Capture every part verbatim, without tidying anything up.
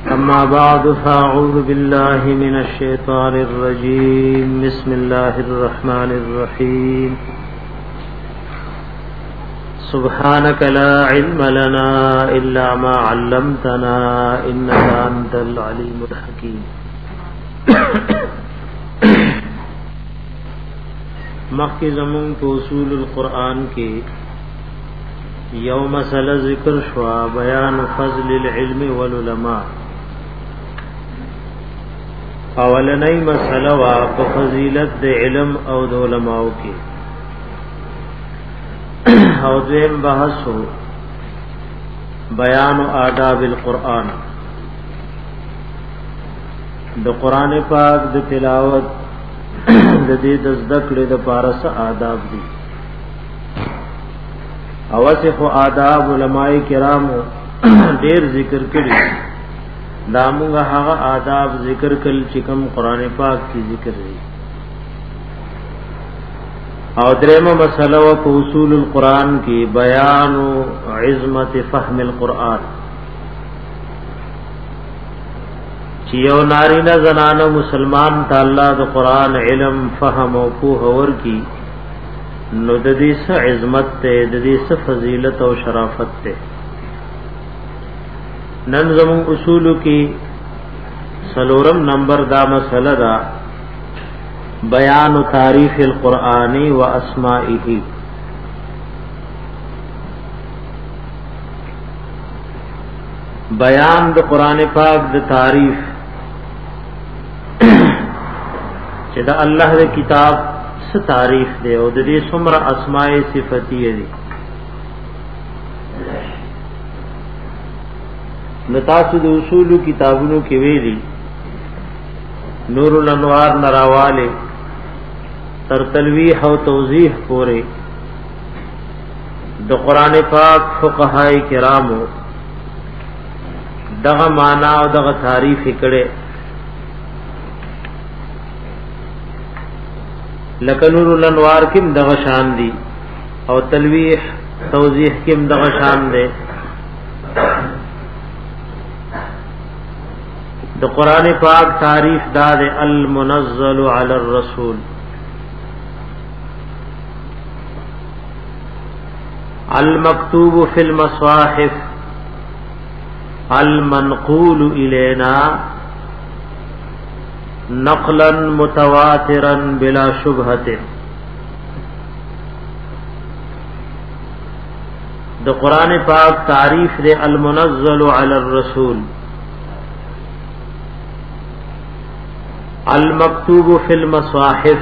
أما بعد فأعوذ بالله من الشيطان الرجيم بسم الله الرحمن الرحيم سبحانك لا علم لنا إلا ما علمتنا إنك أنت العليم الحكيم مخی زمون کو اصول القرآن کے یوم مسئلہ ذکر شوا بیان فضل العلم والعلماء اولنی مسئلہ وا فضیلت د علم او د علماء کی او دیم بحث ہو بیان آداب القرآن د قرآن پاک د تلاوت د دې د ذکر د پارس آداب دي اوسه خو آداب علماء کرام ډیر ذکر کړي دا موږ هغه آداب ذکر کړل چې کوم قران پاک کې ذکر دي او درېمه مسله او اصول القرآن کې بیان عظمت فهم القرآن چې یو نارینه زنانه مسلمان تعالی د قرآن علم فهم او پوهه ورکی نو د دې څه عظمت ته د دې څه فضیلت او شرافت ته نن زمون اصول کې سلورم نمبر دا مسله دا بیان تعریف القرآن و اسمائه بیان د قرآن پاک د تعریف چې دا الله د کتاب څه تعریف دی او د دې څومره اسماء صفاتیه دي نتاسو د اصول کتابونو کې ویلي نور الانوار نراواله تر تلویح او توضیح پورې د قران پاک فقهای کرامو دغه معنا او دغه تعریف کړي لکه نور الانوار کیم دغه شان دي او تلویح توضیح کیم دغه شان دي د قران پاک تعریف دار المنزل علی الرسول المکتوب فی المصاحف المنقول الینا نقلا متواترا بلا شبهه د قران پاک تعریف دے المنزل علی الرسول المکتوب فی المصاحف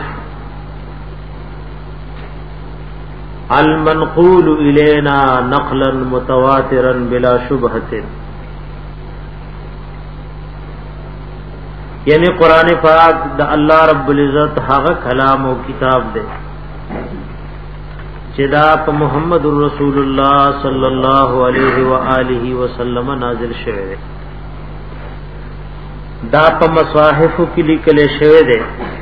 المنقول الینا نقلا متواترا بلا شبهه یعنی قران پاک د الله رب العزت هغه کلام او کتاب دی چې دا په محمد رسول الله صلی الله علیه و آله وسلم نازل شوی دی دا په مصاحف کې لیکل شوی دی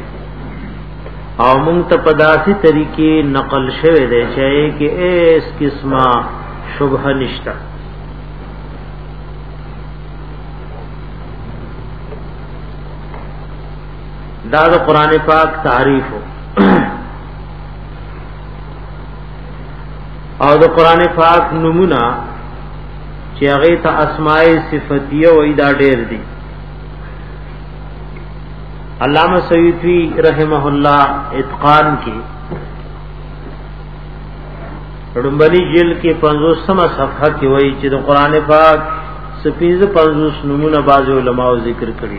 او مونږ ته په داسې طریقې نقل شوی دی چې کې اس قسمه شبهه نشته دا د قران پاک تعریف او د قران پاک نمونه چې هغه ته اسماء صفاتیه وې دا ډېر دي علامہ سیوطی رحمہ اللہ اتقان کی رنبلی جلد کے پنځوسمه صفحه کې وایي چې د قران پاک سپینځ پنځوس نمونه باز علماء ذکر کړي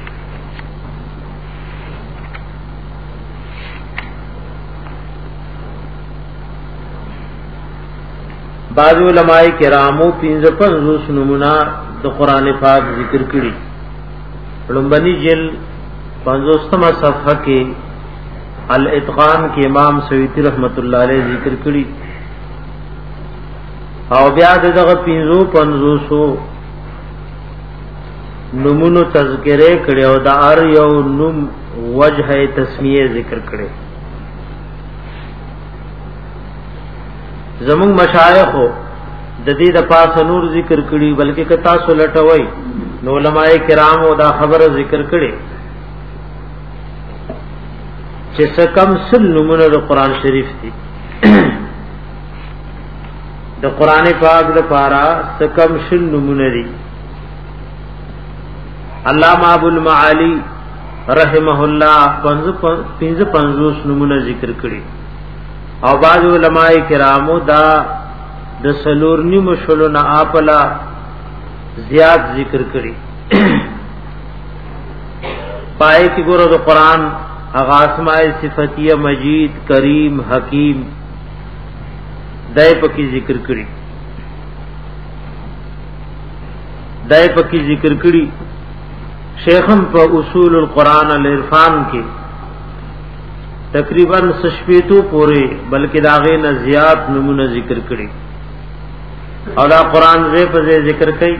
باز علماء کرامو پنځه پنځوس نمونه د قران پاک ذکر کړي رنبلی جلد پنځوسمه صفحه کې الاتقان کې امام سیوطی رحمت الله علیه ذکر کړي او بیا دغه پنځو پنځوسو نمونو تذکرې کړي او د ار یو نوم وجه تسمیه ذکر کړي زمون مشایخ د دې د پاس نور ذکر کړي بلکې کتا سو لټوي نو علماء کرام دا خبر ذکر کړي چې سکم سل نمونه د قران شریف دي د قران پاک د پارا سکم سل نمونه دي علامہ ابو المعالی رحمه الله پنځه پنځوس نمونه ذکر کړي او بعض علماء کرامو دا د سلور نیمه شلو نه اپلا زیات ذکر کړي پای کی ګورو د قران اغا اسماء صفاتیه مجید کریم حکیم دای پکې ذکر کړي دای پکې ذکر کړي شیخم په اصول القرآن العرفان کې تقریبا سشپیتو پورې بلکې داغه نه زیات نمونه ذکر کړي او دا قرآن زې په ذکر کوي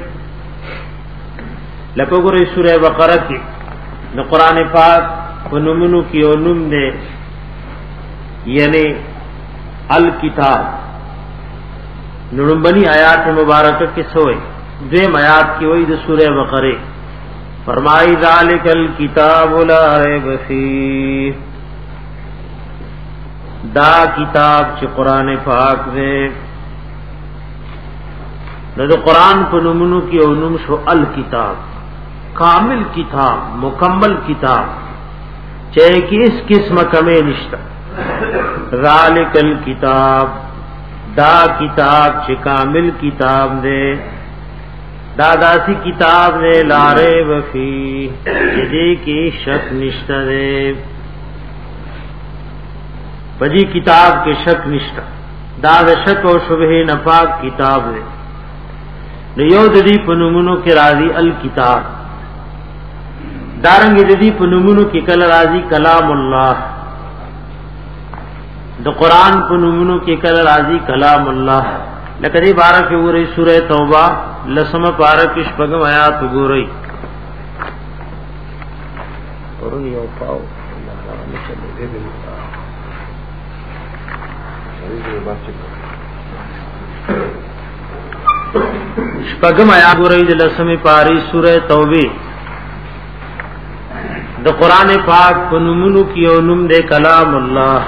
لکه ګورې سورہ بقرہ کې د قرآن پاک په نمونو کې او نوم دی یعنی الکتاب نړمبني آیات مبارکه کې سوې دیم آیات کې وایي د سورہ بقرہ فرمائی ذالک الکتاب لا ریب فیہ دا کتاب چې قران پاک دې نو قران په نومونو کې او نوم شو الکتاب کامل کتاب مکمل کتاب چې کیس قسم کمه نشتا ذالک الکتاب دا کتاب چې کامل کتاب دې داداسی کتاب نے لارے وفی جدی کی شک نشتہ دے پدی کتاب کے شک نشتہ داد شک و شبہ نفاق کتاب دے نیو ددی پنمونو کے راضی الکتاب دارنگ ددی پنمونو کی کل راضی کلام اللہ د قرآن پنمونو کی کل راضی کلام اللہ لکدی بارہ کے ورئی سورہ توبہ لسم پارا کش پگم آیات گورئی اورن یو پاو شپگم آیات گورئی لسم پاری سورہ توبہ د قرآن پاک پنمونو کی اونم دے کلام اللہ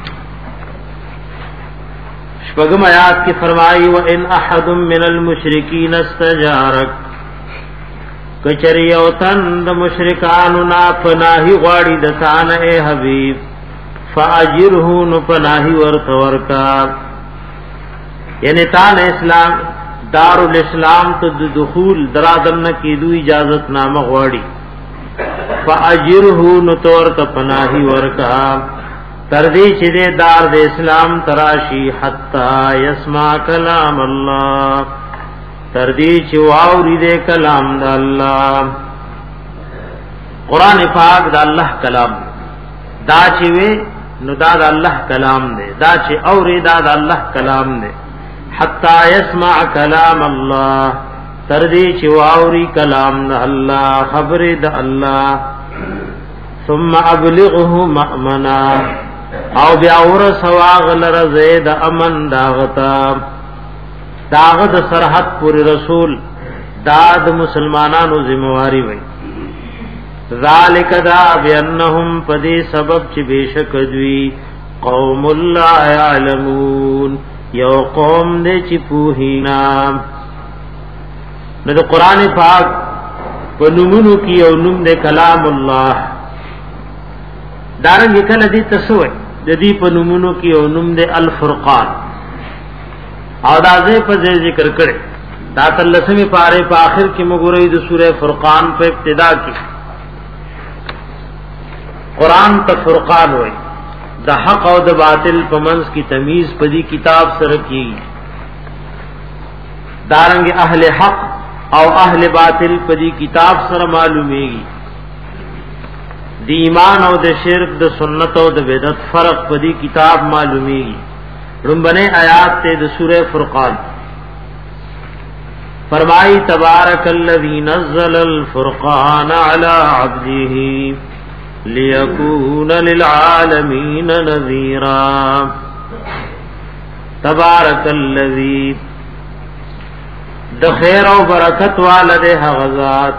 شپگم آیات کی فرمائی وَإِنْ أَحَدٌ مِّنَ الْمُشْرِكِينَ اسْتَجَارَكَ کچری او تند مشرکانو نا پناہی غاڑی دتان اے حبیب فاجرہ نو پناہی ورت ورکا یعنی تان اسلام دار الاسلام تو دخول درادن نہ کی دو اجازت نامہ غاڑی فاجرہ نو تورت پناہی ورکا تردی چې دې دار د اسلام تراشی حتا یسمع کلام الله تردی چې واوري دې کلام د الله قران پاک د الله کلام دا چې وې نو دا د الله کلام دی دا چې اوري دا د الله کلام دی حتا یسمع کلام الله تردی چې واوري کلام د الله خبره د الله ثم ابلغه مأمنا او بیا اور سواغ لر زید امن داغتا داغت سرحد پوری رسول داد مسلمانانو ذمہواری وئی ذالک دا بانہم پدی سبب چ بیشک دوی قوم لا یعلمون یو قوم دے چ پوہینا نو قرآن پاک پنمونو کی او نم دے کلام اللہ دارنګ کله دې تسوي د دې په نومونو کې او نوم دې الفرقان او دا ځې په ذکر کړي دا تلسمه پاره په اخر کې مګورې د سوره فرقان په ابتدا کې قران ته فرقان وایي د حق او د باطل په منځ کې تمیز په دې کتاب سره کې دارنګ اهل حق او اهل باطل په دې کتاب سره معلومیږي دی ایمان او د شرک د سنت او د بدعت فرق په دې کتاب معلومیږي رنبنے آیات تے د سورہ فرقان فرمائی تبارک الذی نزل الفرقان علی عبده لیکون للعالمین نذیرا تبارک الذی د خیر او برکت والده غزاد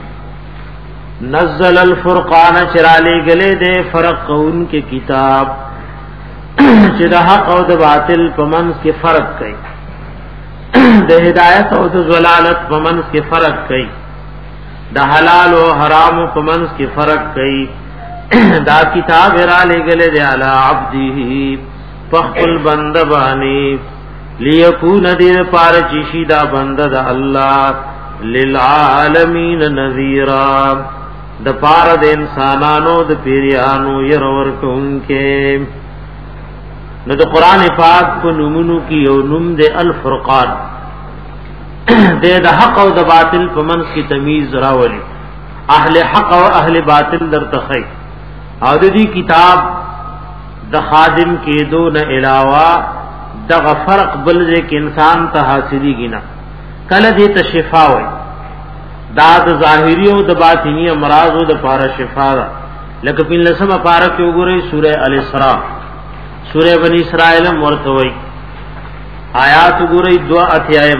نزل الفرقان چرالی گلے دے فرق قون کے کتاب چې د حق او د باطل پمنس کې فرق کوي د هدایت او د ضلالت پمنس کې فرق کوي د حلال او حرام پمنس کې فرق کوي دا کتاب را لګلې دی علی عبده فخل بند بانی لیکون دیر پار چیشی دا بند دا اللہ للعالمین نذیرا دا پار دا انسانانو دا پیریانو یرور کونکے نو دا قرآن پاک کو نمونو کی یو نم دے الفرقان دے دا حق و دا باطل پا منس کی تمیز راولی اہل حق و اہل باطل در تخی او دی کتاب د خادم کې دون علاوه دغه فرق بل دې کې انسان ته حاصلېږي نه کله دې ته شفا وي دا د ظاهري او د باطنی امراض او د پاره شفا ده لکه په لسمه پاره کې وګورئ سوره الاسراء سوره بنی اسرائیل ورته وي آیات وګورئ دو اتیایم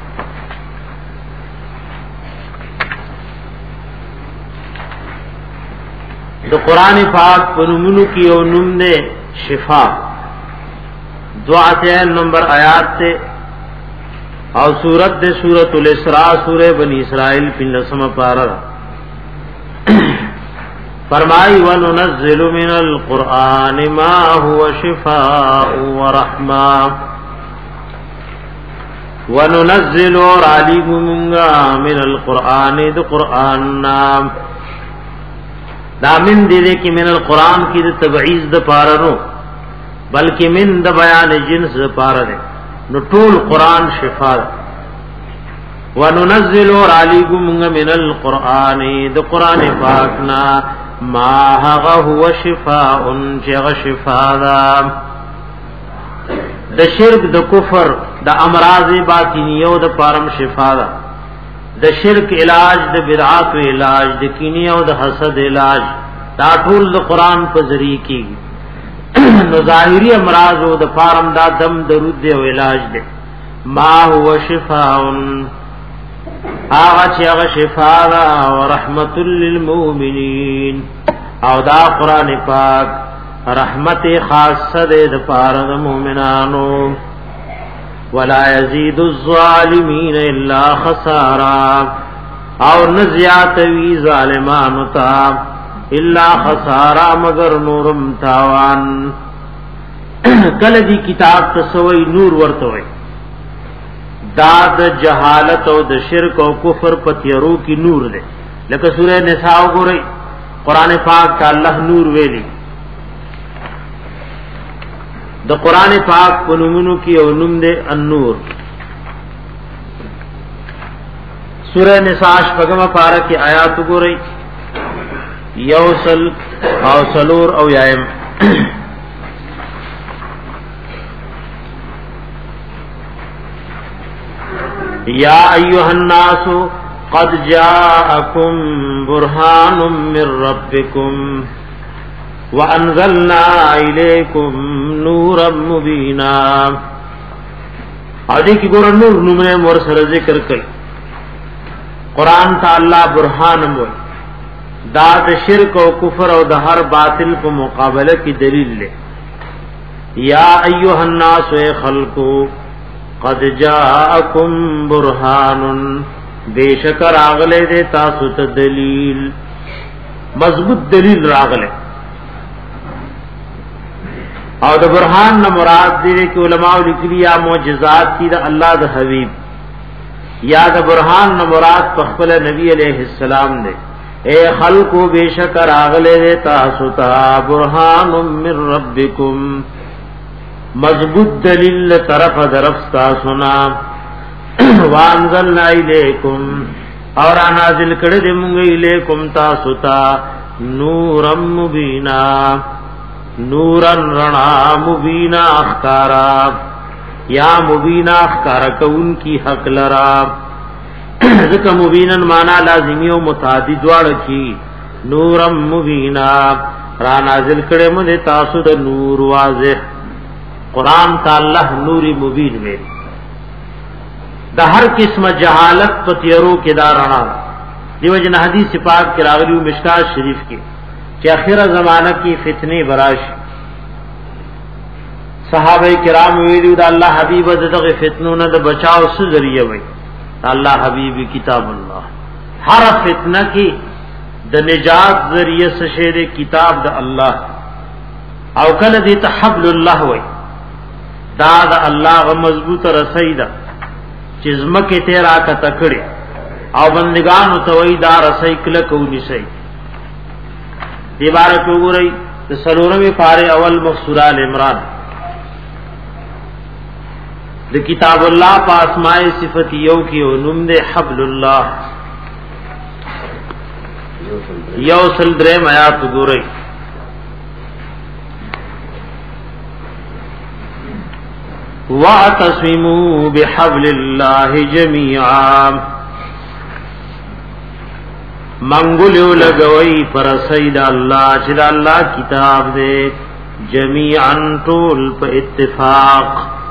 د قران پاک په نومونو کې یو نوم دی شفا دعاته نمبر آیات ته او سورت دے سورۃ الاسراء سورہ بنی اسرائیل پنځمه پارا فرمائی وننزل من القرآن ما هو شفاء ورحمة وننزل علیکمگا من القرآن دو قرآن نام دا من دے دے کہ من القرآن کی دے تبعیض دا پارا نو بلکہ من دا بیان جنس دا پارا دے نو طول قرآن شفا دا وننزل علیکمگا من القرآن دو قرآن پاکنا ما هغه هو شفاء جغ شفاء دا د شرک د کفر د امراض باطنیو د پارم شفاء دا د شرک علاج د بدعات علاج د کینی او د حسد علاج دا ټول د قران په ذریعہ کیږي نو ظاهری امراض او د پارم دا دم درود او علاج ده ما هو شفاء آغا چی آغا شفاء دا و رحمت للمومنین او دا قرآن پاک رحمت خاص دے دا پارا دا مومنانو ولا یزید الظالمین الا خسارا اور نزیاتوی ظالمانو تا الا خسارا مگر نورم تاوان کل دی کتاب تسوی نور ورتوی داد جہالت او د شرک او کفر پتیرو کی نور دے لکه سورہ نساء وګورئ قران پاک کا اللہ نور ویلی د قران پاک په نومونو کې او نوم دے النور سورہ نساء شپږمه پارہ کې آیات وګورئ یوصل او سلور او یایم یا ایها الناس قد جاءکم برهان من ربکم وانزلنا الیکم نورا مبینا ادي کی ګور نور نومه مور سره ذکر کړي قران تعالی برهان مو دا د شرک او کفر او د هر باطل په مقابله کې دلیل لے یا ایها الناس خلقو قد جاءکم برهان بیشک راغلے دے تاسو ته دلیل مضبوط دلیل راغلے او د برهان نہ مراد دی کہ علماء لیکلی یا معجزات کی دا اللہ د حبیب یا د برهان نہ مراد خپل نبی علیہ السلام دے اے خلقو بیشک راغلے دے تاسو ته برهان من ربکم مضبوط دلیل طرف درفتا سنا وانزلنا الیکم اور نازل کړه دې مونږ الیکم تاسو ته نورم مبینا نورن رڼا مبینا اخکارا یا مبینا اخکارا کون کی حق لرا ذکر مبینن مانا لازمی او متعدی دواړه کی نورم مبینا را نازل کړه مونږ تاسو ته نور واضح قرآن تا اللہ نور مبین میں د هر قسمه جهالت په تیرو کې دارانا دیو جن حدیث پاک کې راغلی مشکات شریف کې چې اخیره زمانہ کې فتنه براش صحابه کرام ویلو د الله حبیب دغه فتنو نه د بچاو څه ذریعہ وي الله حبیب کتاب الله هر فتنه کې د نجات ذریعہ څه شه د کتاب د الله او کله دې تحبل الله وي دا د الله غ مضبوط رسیدا چې زمکه تیرا کا تکړه او بندگان تو وی دا رسای کله کو نشي دی بار کو ګورئ د سلورمه پاره اول مخسوره ال عمران د کتاب الله په اسماء صفات یو کې او نوم دې حبل الله یو سل درې آیات ګورئ واعتصموا بحبل الله جميعا منګولیو لګوي پر سید الله چې الله کتاب دې جميعا ټول په اتفاق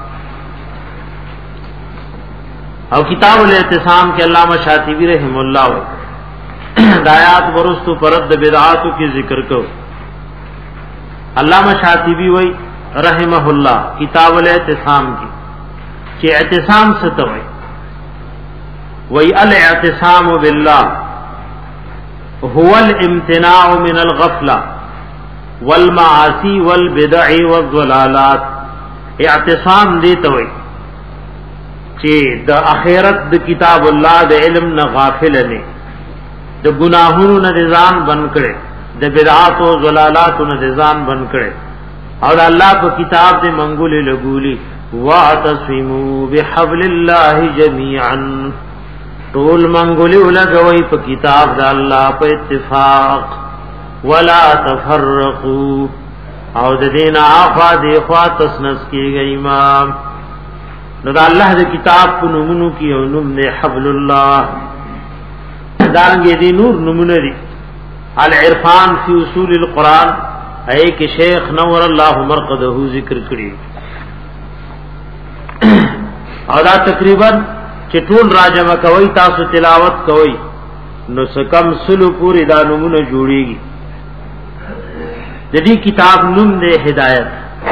او کتاب الاعتصام کې علامہ شاطبی رحم الله دایات ورستو پرد بدعاتو کی ذکر کو علامہ شاطبی وای رحمه الله کتاب الاعتصام کی چې اعتصام ستوي وای الاعتصام بالله هو الامتناع من الغفله والمعاصي والبدع والضلالات اعتصام دی توي چې د اخرت د کتاب الله د علم نه غافل نه د ګناهونو نه ځان بن کړي د بدعات او ضلالات نه ځان بن کړي او الله په کتاب دې منګولې لګولي واعتصموا بحبل الله جميعا طول منګولې لګوي په کتاب د الله په اتفاق ولا تفرقوا او د دین اخوا دی خوا تسنس کیږي امام نو دا الله د کتاب په نومونو کې او نوم دې حبل الله دانګې دې نور نومونه دي العرفان فی اصول القرآن اے کہ شیخ نور الله مرقده ذکر کړی او دا تقریبا چې ټول راجمه کوي تاسو تلاوت کوي نو سکم سلو پوری دا نمونه جوړیږي د دې کتاب نوم دې هدایت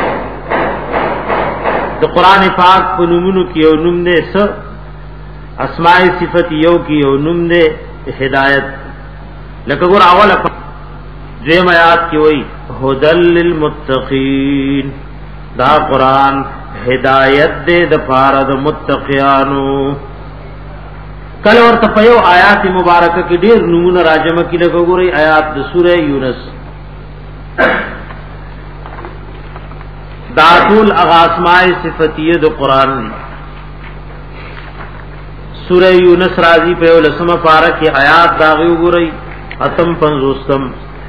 د قران پاک په نومونو کې یو نوم دې س اسماء صفات یو کې یو نوم دې هدایت لکه ګور اوله دیم آیات کی وئی هدل للمتقین دا قرآن ہدایت دے د پاره د متقیانو کله ورته په یو آیات مبارکه کې ډیر نمونه راجمه کې لګو ګورئ آیات د سوره یونس دا ټول اغاسماء صفاتیه د قرآن سوره یونس راضی په لسمه پاره کې آیات دا وګورئ اتم پنځوستم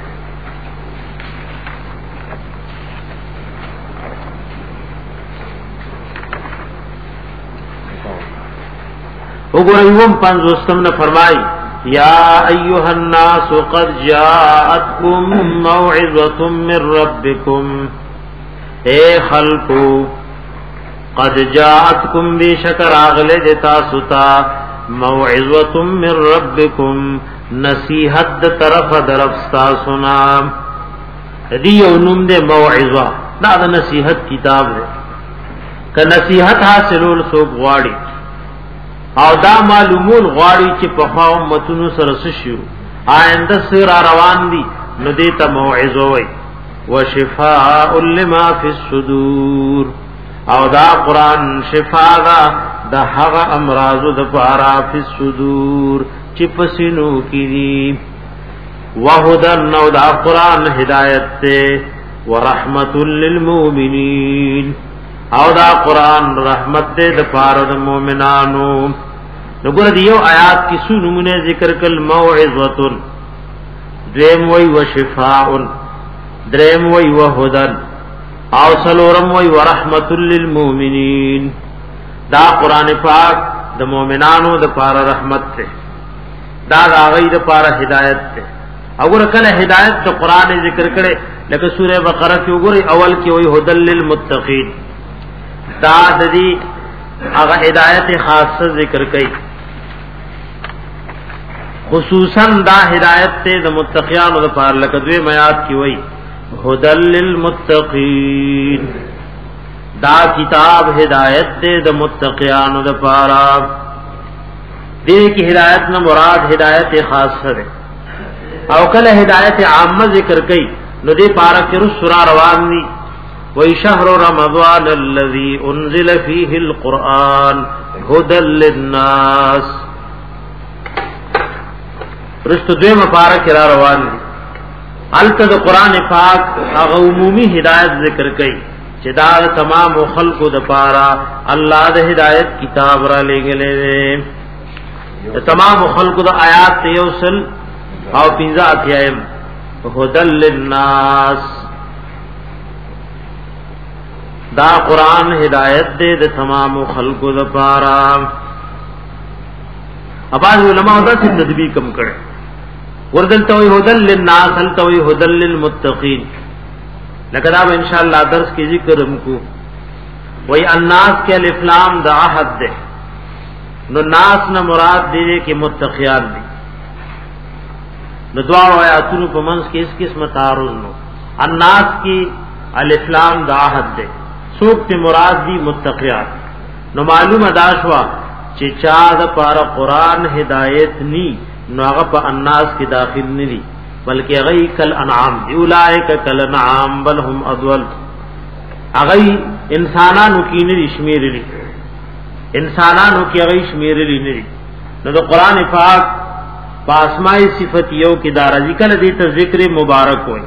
وګورئ پنځوستم نے فرمائی یا ایها الناس قد جاءتکم موعظه من ربکم اے خلقو قد جاءتکم بشکر اغله دتا ستا موعظه من ربکم نصیحت طرف درفستا سنا دیو نوم دے موعظه دا د نصیحت کتاب ہے ک نصیحت حاصلول سو غواړي او دا معلومون غواړي چې په خوا امتونو سره شو آینده سره روان دي نو دې ته موعظه وي وشفاء لما فی الصدور او دا قران شفاء دا د هغه امراض د پارا فی الصدور چې پسینو کې دي وهدن نو دا قران هدایت ته ورحمت للمؤمنین او دا قران رحمت دې د پاره د مؤمنانو وګوره دیو آیات کی سو نمونه ذکر کل موعظه دریم وی وشفاء دریم وی وهدن او سلورم وی ورحمت للمؤمنین دا قران پاک د مؤمنانو د پاره رحمت ته دا د غي د پاره هدایت ته وګوره کله هدایت د قران ذکر کړي لکه سوره بقره کې وګوره اول کې وی هدل للمتقین دا د دې هغه هدایت خاصه ذکر کړي خصوصا دا هدایت ته د متقینانو لپاره لکه دوی میات کی وای هدل للمتقین دا کتاب هدایت ته د متقینانو لپاره دې کی هدایت نه مراد هدایت خاصه ده او کله هدایت عامه ذکر کړي نو دې پارا کې رسول روان دي وای شهر رمضان الذي انزل فيه القرآن هدى للناس رست دوی مبارک را روان دي الته د قران پاک هغه عمومي هدایت ذکر کړي چې دا تمام خلقو د پاره الله د هدایت کتاب را لګلې ده تمام خلقو د آیات یوصل او پنځه اتیایم هدل للناس دا قران هدایت دے د تمام خلقو د پاره اباظ علماء دا څه تدبیر کم کړي وردل توي هدل للناس هل توي هدل للمتقین لکه دا ان شاء الله درس کې ذکر هم کو وای الناس کې الف لام د عهد ده نو ناس نه مراد دې کې متقیان دي نو دعا آیاتونو په منځ کې اس قسم تعارض نو الناس کې الف لام د عهد ده سوک تی مراد دی متقیان نو معلوم داشوا چې چا د پاره قران هدایت نی نو هغه په الناس کې داخل ندي بلکې هغه کل انعام اولائک کل انعام بل هم اضل هغه انسانانو کې نه شمیرلي انسانانو کې هغه شمیرلي نه نو د قران پاک پاسمای صفت یو کې دار ذکر دي ته ذکر مبارک وي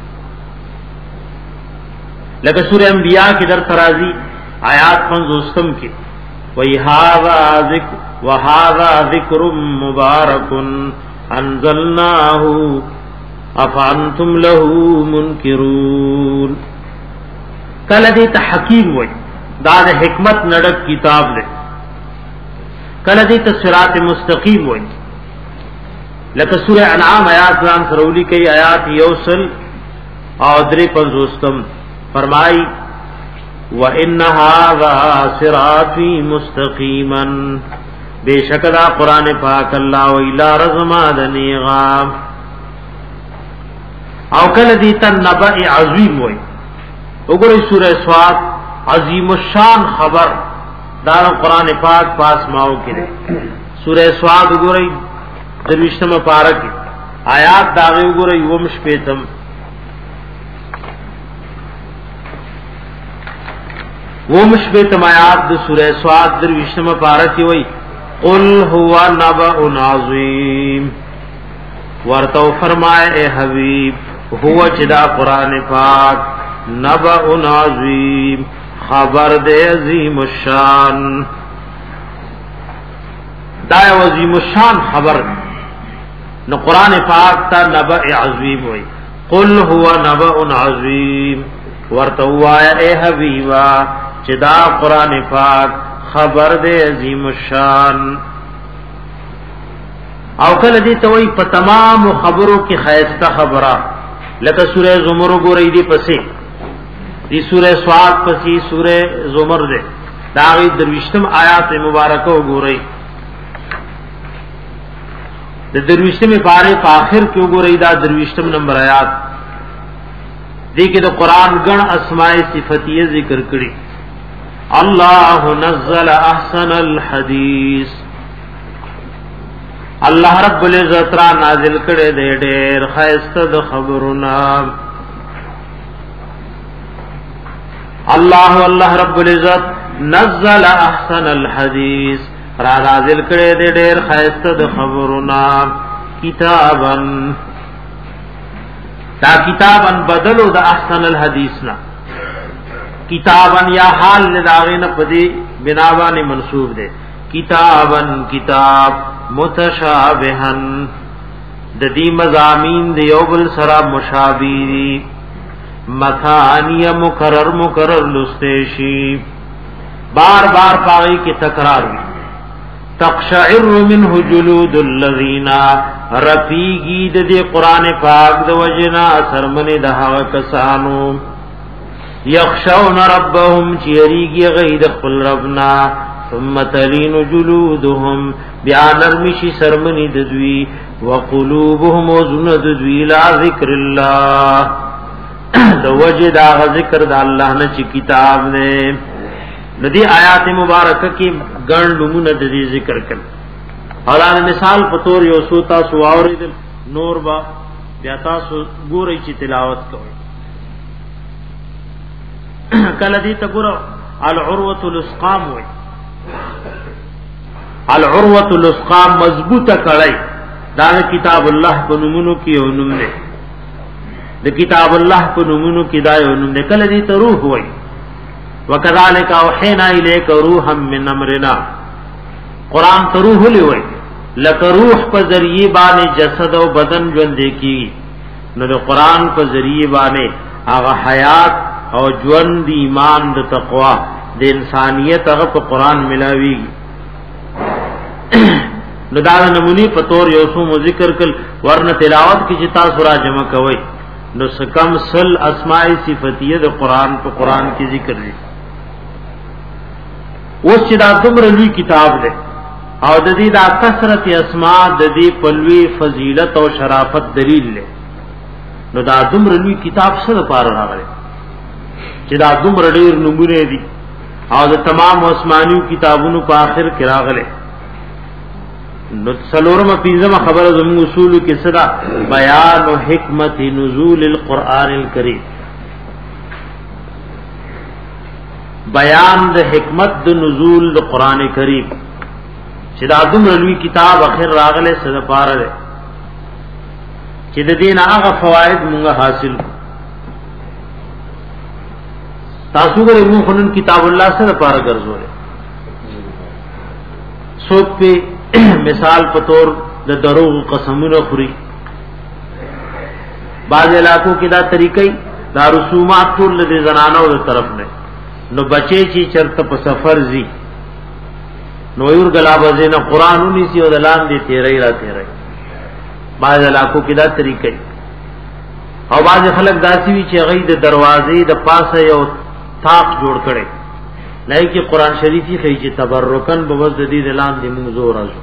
لکه سورہ انبیاء کی در ترازی آیات پنځوستم کې وای هاذا ذکر وهذا ذکر مبارک انزلناه افانتم له منکرون کله دې تحکیم وای دا د حکمت نډک کتاب دی کله دې صراط مستقیم وای لکه سورہ انعام آیات ځان سرولی کوي آیات یوصل او درې پنځوستم فرمائی وَإِنَّ هَذَا صِرَاطِي مُسْتَقِيمًا بے شک دا قرآن پاک اللہ و الہ رزما دنیغام او کل دیتا نبع عظیم ہوئی اگرئی سورہ سواد عظیم الشان خبر دار قرآن پاک پاس ماؤ کرے سورہ سواد اگرئی دروشتم پارک آیات داغی اگرئی ومش پیتم وہ مشبت آیات د سورہ سواد در وشتم پارتی وئی قل هو نبأ عظیم ورتو فرمائے اے حبیب هو چدا قرآن پاک نبأ عظیم خبر دے عظیم الشان دا عظیم الشان خبر نو قرآن پاک تا نبأ عظیم وئی قل هو نبأ عظیم ورتو اے حبیبا چدا قرآن پاک خبر دے عظیم الشان او کل دی توئی پا تمام خبروں کی خیستہ خبرہ لکہ سورہ زمر گو رئی دی پسی دی سورہ سواد پسی سورہ زمر دے داغی دروشتم آیات مبارکہ گو رئی دروشتم پارے پا آخر کیوں گو رئی دا دروشتم نمبر آیات دیکھے تو قرآن گن اسماء صفتیہ ذکر کری اللہ نزل احسن الحدیث اللہ رب العزت را نازل کړي دې ډېر خیسته د خبرونه اللہ اللہ رب العزت نزل احسن الحدیث را نازل کړي دې ډېر خیسته د خبرونه کتابن دا کتابن بدلو د احسن الحدیث نا کتابن یا حال لداغین پدی بنابان منصوب دے کتابن کتاب متشابہن د دې مضامین د یو بل سره مشابهي مثانی مکرر مکرر لستشی بار بار پاگئی کی تکرار ہوئی تقشعر منه جلود الذین رفیگی د دې قران پاک د وجنا سرمن د هغه کسانو یخشون ربهم چیریږي غید خپل ربنا ثم تلين جلودهم بیا نرمشی سرمنی ددوی وقلوبهم وزند دوی لا ذکر الله دو وجه دا ذکر دا اللہ نے چی کتاب نے ندی آیات مبارکہ کی گن نمون دی ذکر کر اولان مثال پتور یو سوتا سواوری دل نور با بیاتا سو گوری چی تلاوت کوئی کل دی تگورا العروة الاسقام ہوئی العروة الاسقام مضبوط کڑائی دا کتاب اللہ کو نمونو کی نم نے د کتاب الله په نومونو کې دا یو نوم دی کله دې ته روح وای وکذالک اوحینا الیک روحا من امرنا قران ته روح لوي لکه روح په ذریعہ باندې جسد او بدن ژوند کی نو د قران په ذریعہ باندې هغه حیات او ژوند دی ایمان د تقوا د انسانیت هغه په قران ملاوي نو دا نمونی په تور یو څو ذکر کل ورنه تلاوت کی چې تاسو را جمع کوئ نو سکم سل اسماء صفاتیه د قران په قران کې ذکر دي اوس چې دا دومره لوی کتاب دی او د دې د کثرت اسماء د دې پلوي فضیلت او شرافت دلیل دی نو دا دومره لوی کتاب سره پار راغلی چې دا دومره ډیر نمونه دي او د تمام آسماني کتابونو په آخر کې راغلی نو سلورم پیزم خبر زمون اصول کې صدا بیان و حکمت نزول القرآن الکریم بیان د حکمت د نزول د قرآن کریم چې دا دومره لوی کتاب اخر راغله سره پاره ده چې د دین هغه فواید موږ حاصل تاسو غره موږ خنن کتاب الله سره پاره ګرځول سو په مثال پتور د دروغ قسمونه خوري بعض علاقوں کې دا طریقې دا رسومات ټول د زنانو د طرف نه نو بچي چې چرته په سفر زی نو یور غلابه نه قران ونی سی او دلان دي تیرې را تیرې بعض علاقوں کې دا طریقې او بعض خلک داسي وی چې غي د دروازې د پاسه یو طاق جوړ کړي لای کی قران شریفی خی چې تبرکن بوز د دې اعلان دی موږ زور راځو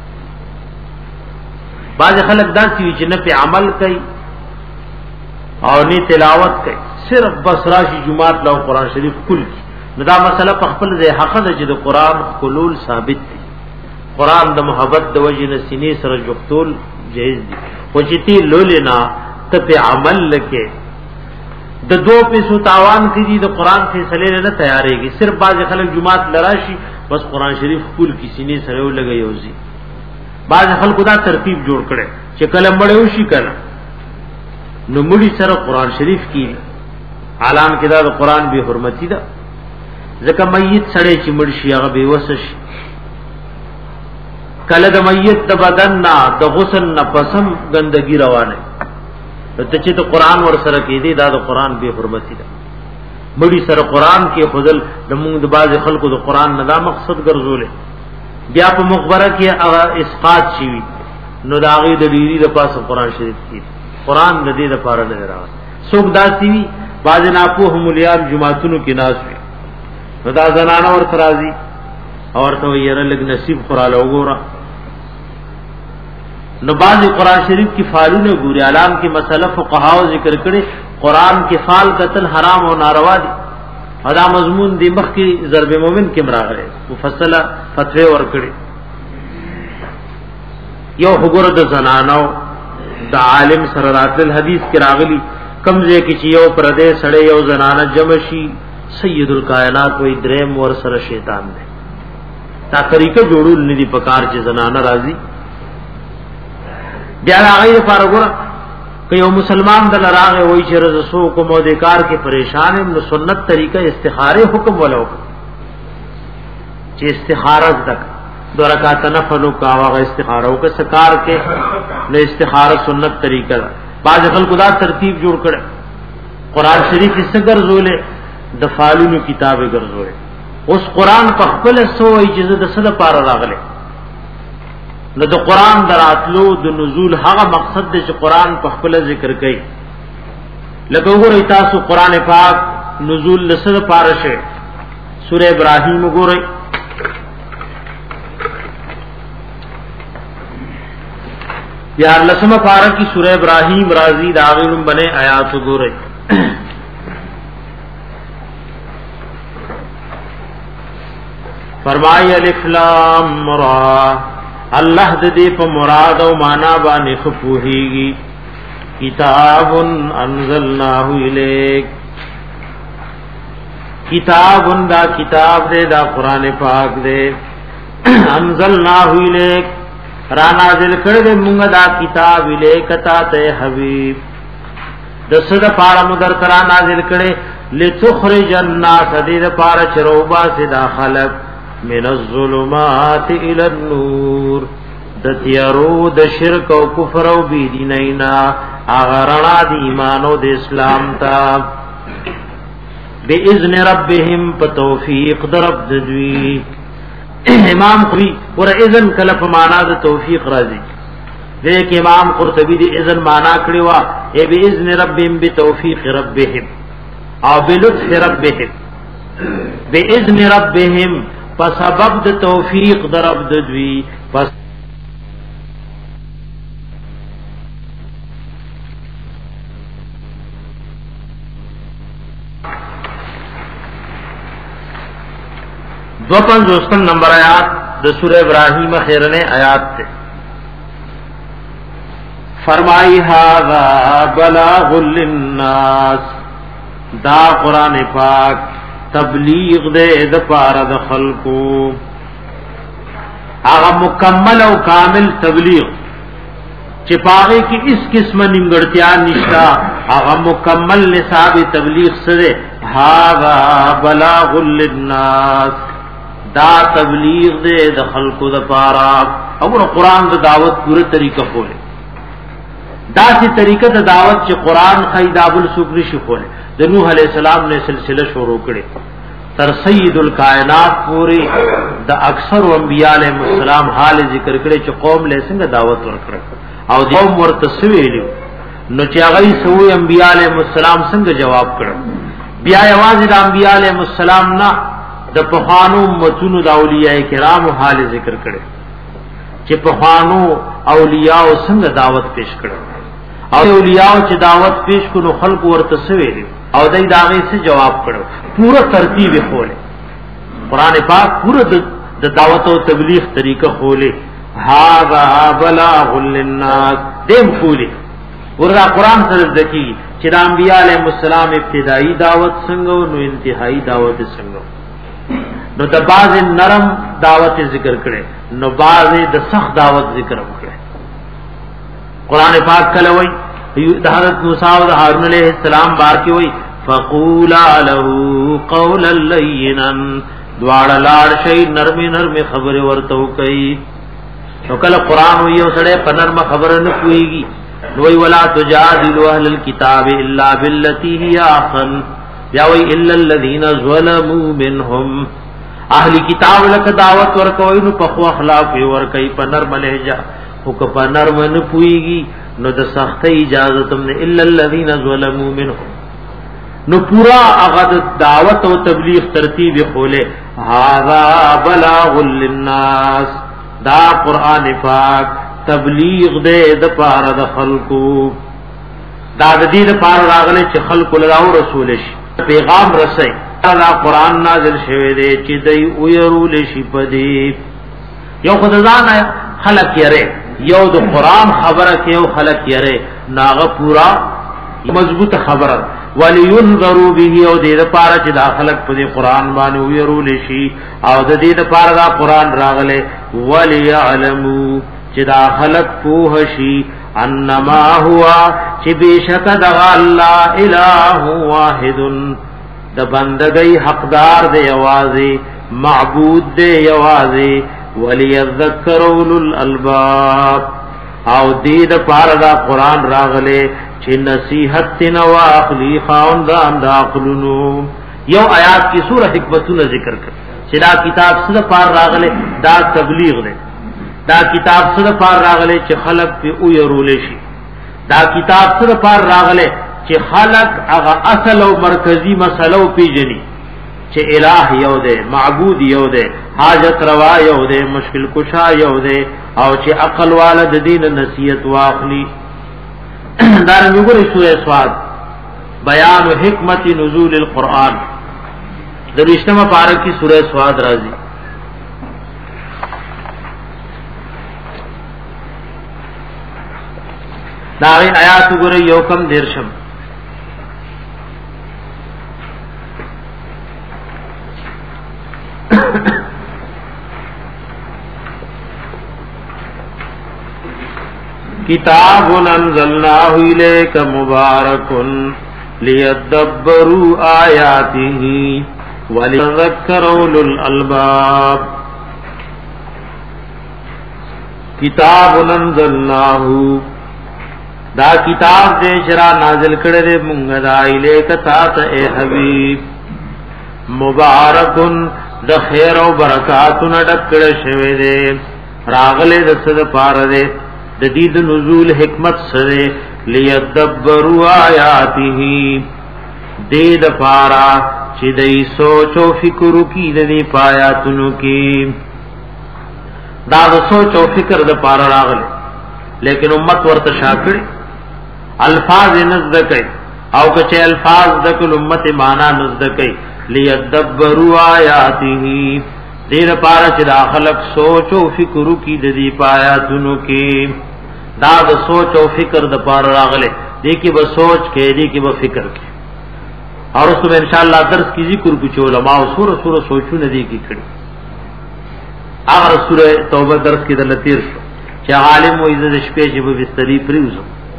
بعض خلک داسي وی چې نه په عمل کوي او نه تلاوت کوي صرف بس راشي جمعات له قران شریف کل نو دا مسله په خپل ځای حق ده چې د قران خلول ثابت دي قران د محبت د وجې نه سینې سره جوړتول جایز دي او چې تی لولینا ته په عمل لکه د دو پیسو تاوان کیږي د قران فیصله نه تیارېږي صرف باز خلک جمعات لراشي بس قران شریف کول کی سینې سره ولګي اوزي باز خلکو دا ترتیب جوړ کړي چې کلم مړیو شي کړه نو مړي سره قران شریف کی اعلان کړه د قران به حرمتي ده ځکه میت سړی چې مړ شي هغه به وسه شي کله د میت د بدن نه د غسل نه پسم ګندګي روانه ته چې ته قران ور سره کې دي دا د قران به حرمتي ده مړي سره قران کې خدل د موږ د باز خلکو د قران نه دا مقصد ګرځولې بیا په مخبره کې هغه اسقاط شي نو دا غي د ډيري د پاسه قران شریف کې قران د دې لپاره نه راځي څوک داسي وي باز نه په هملیان جمعتونو کې ناس وي نو دا زنانه ور ترازي اور ته یې رلګ نصیب خراله وګوره نو باز قران شریف کی فالونه ګوري علام کی مسله فقهاو ذکر کړي قران کې فال قتل حرام او ناروا دي ادا مضمون دی مخ کی ضرب مومن کې مراغله مفصله فتوی ور کړي یو وګوره د زنانو د عالم سره راتل حدیث کې راغلی کمزه کې چې یو پردې سړې یو زنانه جمشي سید الکائنات وې دریم ور سره شیطان دی تا طریقه جوړول ندي پکار چې زنانه راضي بیا هغه فارغره که یو مسلمان دل راغه وای چې رسو کوم د کار کې پریشان هم سنت طریقه استخاره حکم ولو چې استخاره تک دو رکعات نفل کا واغه استخاره او که سکار کې نو استخاره سنت طریقه بعض خلکو دا ترتیب جوړ کړي قران شریف یې څنګه زولې د فالونو کتابه ګرځوي اوس قران په خپل سو اجازه د سره پار راغله نو د قران دراتلو د نزول هغه مقصد دی چې قران په خپل ذکر کوي لکه وګورئ تاسو قران پاک نزول لسره پارشه سوره ابراهیم وګورئ یا لسمه پارہ کی سورہ ابراہیم راضی داغلم بنے آیات گورے فرمائی الف لام را اللہ دې په مراد او معنا باندې خپوهيږي کتاب انزلناه الیک کتاب دا کتاب دے دا قرآن پاک دے انزلناه الیک را نازل کړه موږ دا کتاب الیک تا ته حبیب د صد پارا مدر کرا نازل کړه لتخرج الناس دې د پارا چروبا سے داخلك من الظلمات الى النور د تیارو د شرک او کفر او بی دینینا اغرنا د ایمان او د اسلام تا باذن ربهم بتوفیق درب دوی امام قرطبی ور اذن کله په معنا د توفیق راځي لیک امام قرطبی د اذن معنا کړی وا ای باذن ربهم بتوفیق ربهم او بلطف ربهم باذن ربهم په سبب د توفیق درب دوی پس دو پنځوستم نمبر آیات د سورہ ابراہیم خیرنے آیات تے فرمائی ھذا بلاغ للناس دا قرآن پاک تبلیغ دے د پاره د خلقو هغه مکمل او کامل تبلیغ چې پاره کې اس قسم نیمګړتیا نشتا هغه مکمل نصاب تبلیغ سره هاذا بلاغ للناس دا تبلیغ دے د خلقو د پاره او قرآن د دعوت پوره طریقہ کوله دا سی طریقہ د دعوت چې قرآن خیداب السکری شو کوله د نوح علیہ السلام نے سلسلہ شروع کړي تر سید الکائنات پوری د اکثر انبیاء علیہ السلام حال ذکر کړي چې قوم له څنګه دعوت ورکړه او د قوم ورته سویلو نو چې هغه سوی انبیاء علیہ السلام څنګه جواب کړ بیا یوازې د انبیاء علیہ السلام نه د پخوانو متونو د اولیاء کرام حال ذکر کړي چې پخوانو اولیاء څنګه دعوت پیش کړه او اولیاء چې دعوت پیش کړو خلق ورته سویلو او دای داغه سے جواب کړو پورا ترتیب خوله قران پاک پورا د دعوت او تبلیغ طریقہ خوله هاذا بلاغ للناس دیم خوله ورته قران سره ذکی چې د انبیاء علیهم السلام ابتدائی دعوت څنګه او نو انتهایی دعوت څنګه نو د باز نرم دعوت ذکر کړي نو باز د سخت دعوت ذکر کړي قران پاک کله وای د حضرت موسی او هارون علیہ السلام بار کې وای فقولا له قولا لینا دواړه لار شي نرم نرم خبره ورته کوي نو کله قران وی او سره په نرم خبره نه کويږي نو وی ولا تجادلوا اهل الكتاب الا بالتي هي احسن یا وی الا الذين ظلموا منهم اهل کتاب لک دعوت ورکوي نو په خو اخلاق ورکوي په نرم لهجه او په نرم نه کويږي نو د سخت اجازه تم نے الا الذين ظلموا منهم نو پورا اغد دعوت او تبلیغ ترتیب خوله هذا بلاغ للناس دا قران پاک تبلیغ دے د پاره د خلقو دا د دې د پاره راغله چې خلقو له رسول شي پیغام رسي دا قران نازل شوی دی چې دی ويرول شي پدې یو خدایان خلق یره یو د قران خبره کې یو خلق یره ناغه پورا مضبوط خبره ولینذروا به او دې لپاره چې دا خلق په دې قران باندې ويرول شي او د دې لپاره دا قران راغله وليعلموا چې دا خلق پوه شي انما هو چې بشک دا الله اله واحد د بندګۍ حقدار دی یوازې معبود دی یوازې وليذكر اولو الالباب او دې د پاره دا قران راغله چې نصیحت تن واخلی خاوندان دا عقلونو یو آیات کی سورہ حکمتونه ذکر کړ چې دا کتاب سره پار راغله دا تبلیغ دی دا کتاب سره پار راغله چې خلق په او يرول شي دا کتاب سره پار راغله چې خلق هغه اصل او مرکزی مسلو پیژني چې الہ یو دی معبود یو دی حاجت روا یو دی مشکل کشا یو دی او چې عقل والا د دین نصیحت واخلي. دا وګورئ سورۃ صاد بیان حکمت نزول القرآن درشتمه پارہ کی سورۃ صاد راضی. داغی آیات وګورئ یو کم دیرشم. کتاب انزلناه الیک مبارک لیدبروا آیاته وليذكر اولو الالباب. کتاب انزلناه دا کتاب دې شرا نازل کړه دې مونږ دا الیک تا ته اے حبیب مبارکن د خیر او برکاتونو ډکړه شوی دې راغله د څه د پاره دې د دې د نزول حکمت سره لیدبروا آیاته دې د پاره چې دې سوچ او فکر وکړي دې پایاتونو کې دا د سوچ او فکر د پاره راغله لیکن امت ورته شاکړي الفاظ نزد کئی او کچے الفاظ دکل امت مانا نزد کئی لیدبروا آیاته دیر پارا چی دا خلق سوچ و فکرو کی دی پایاتونو کی دا دا سوچ و فکر دا پارا راغلے دیکی با سوچ کے دیکی با فکر کے. اور اس میں انشاءاللہ درس کی ذکر کچھ علماء سور سور سوچو ندی کی کھڑی اگر سورہ توبہ درس کی دلتیر شو چا عالم و عزت شپے جب بستری پریوزو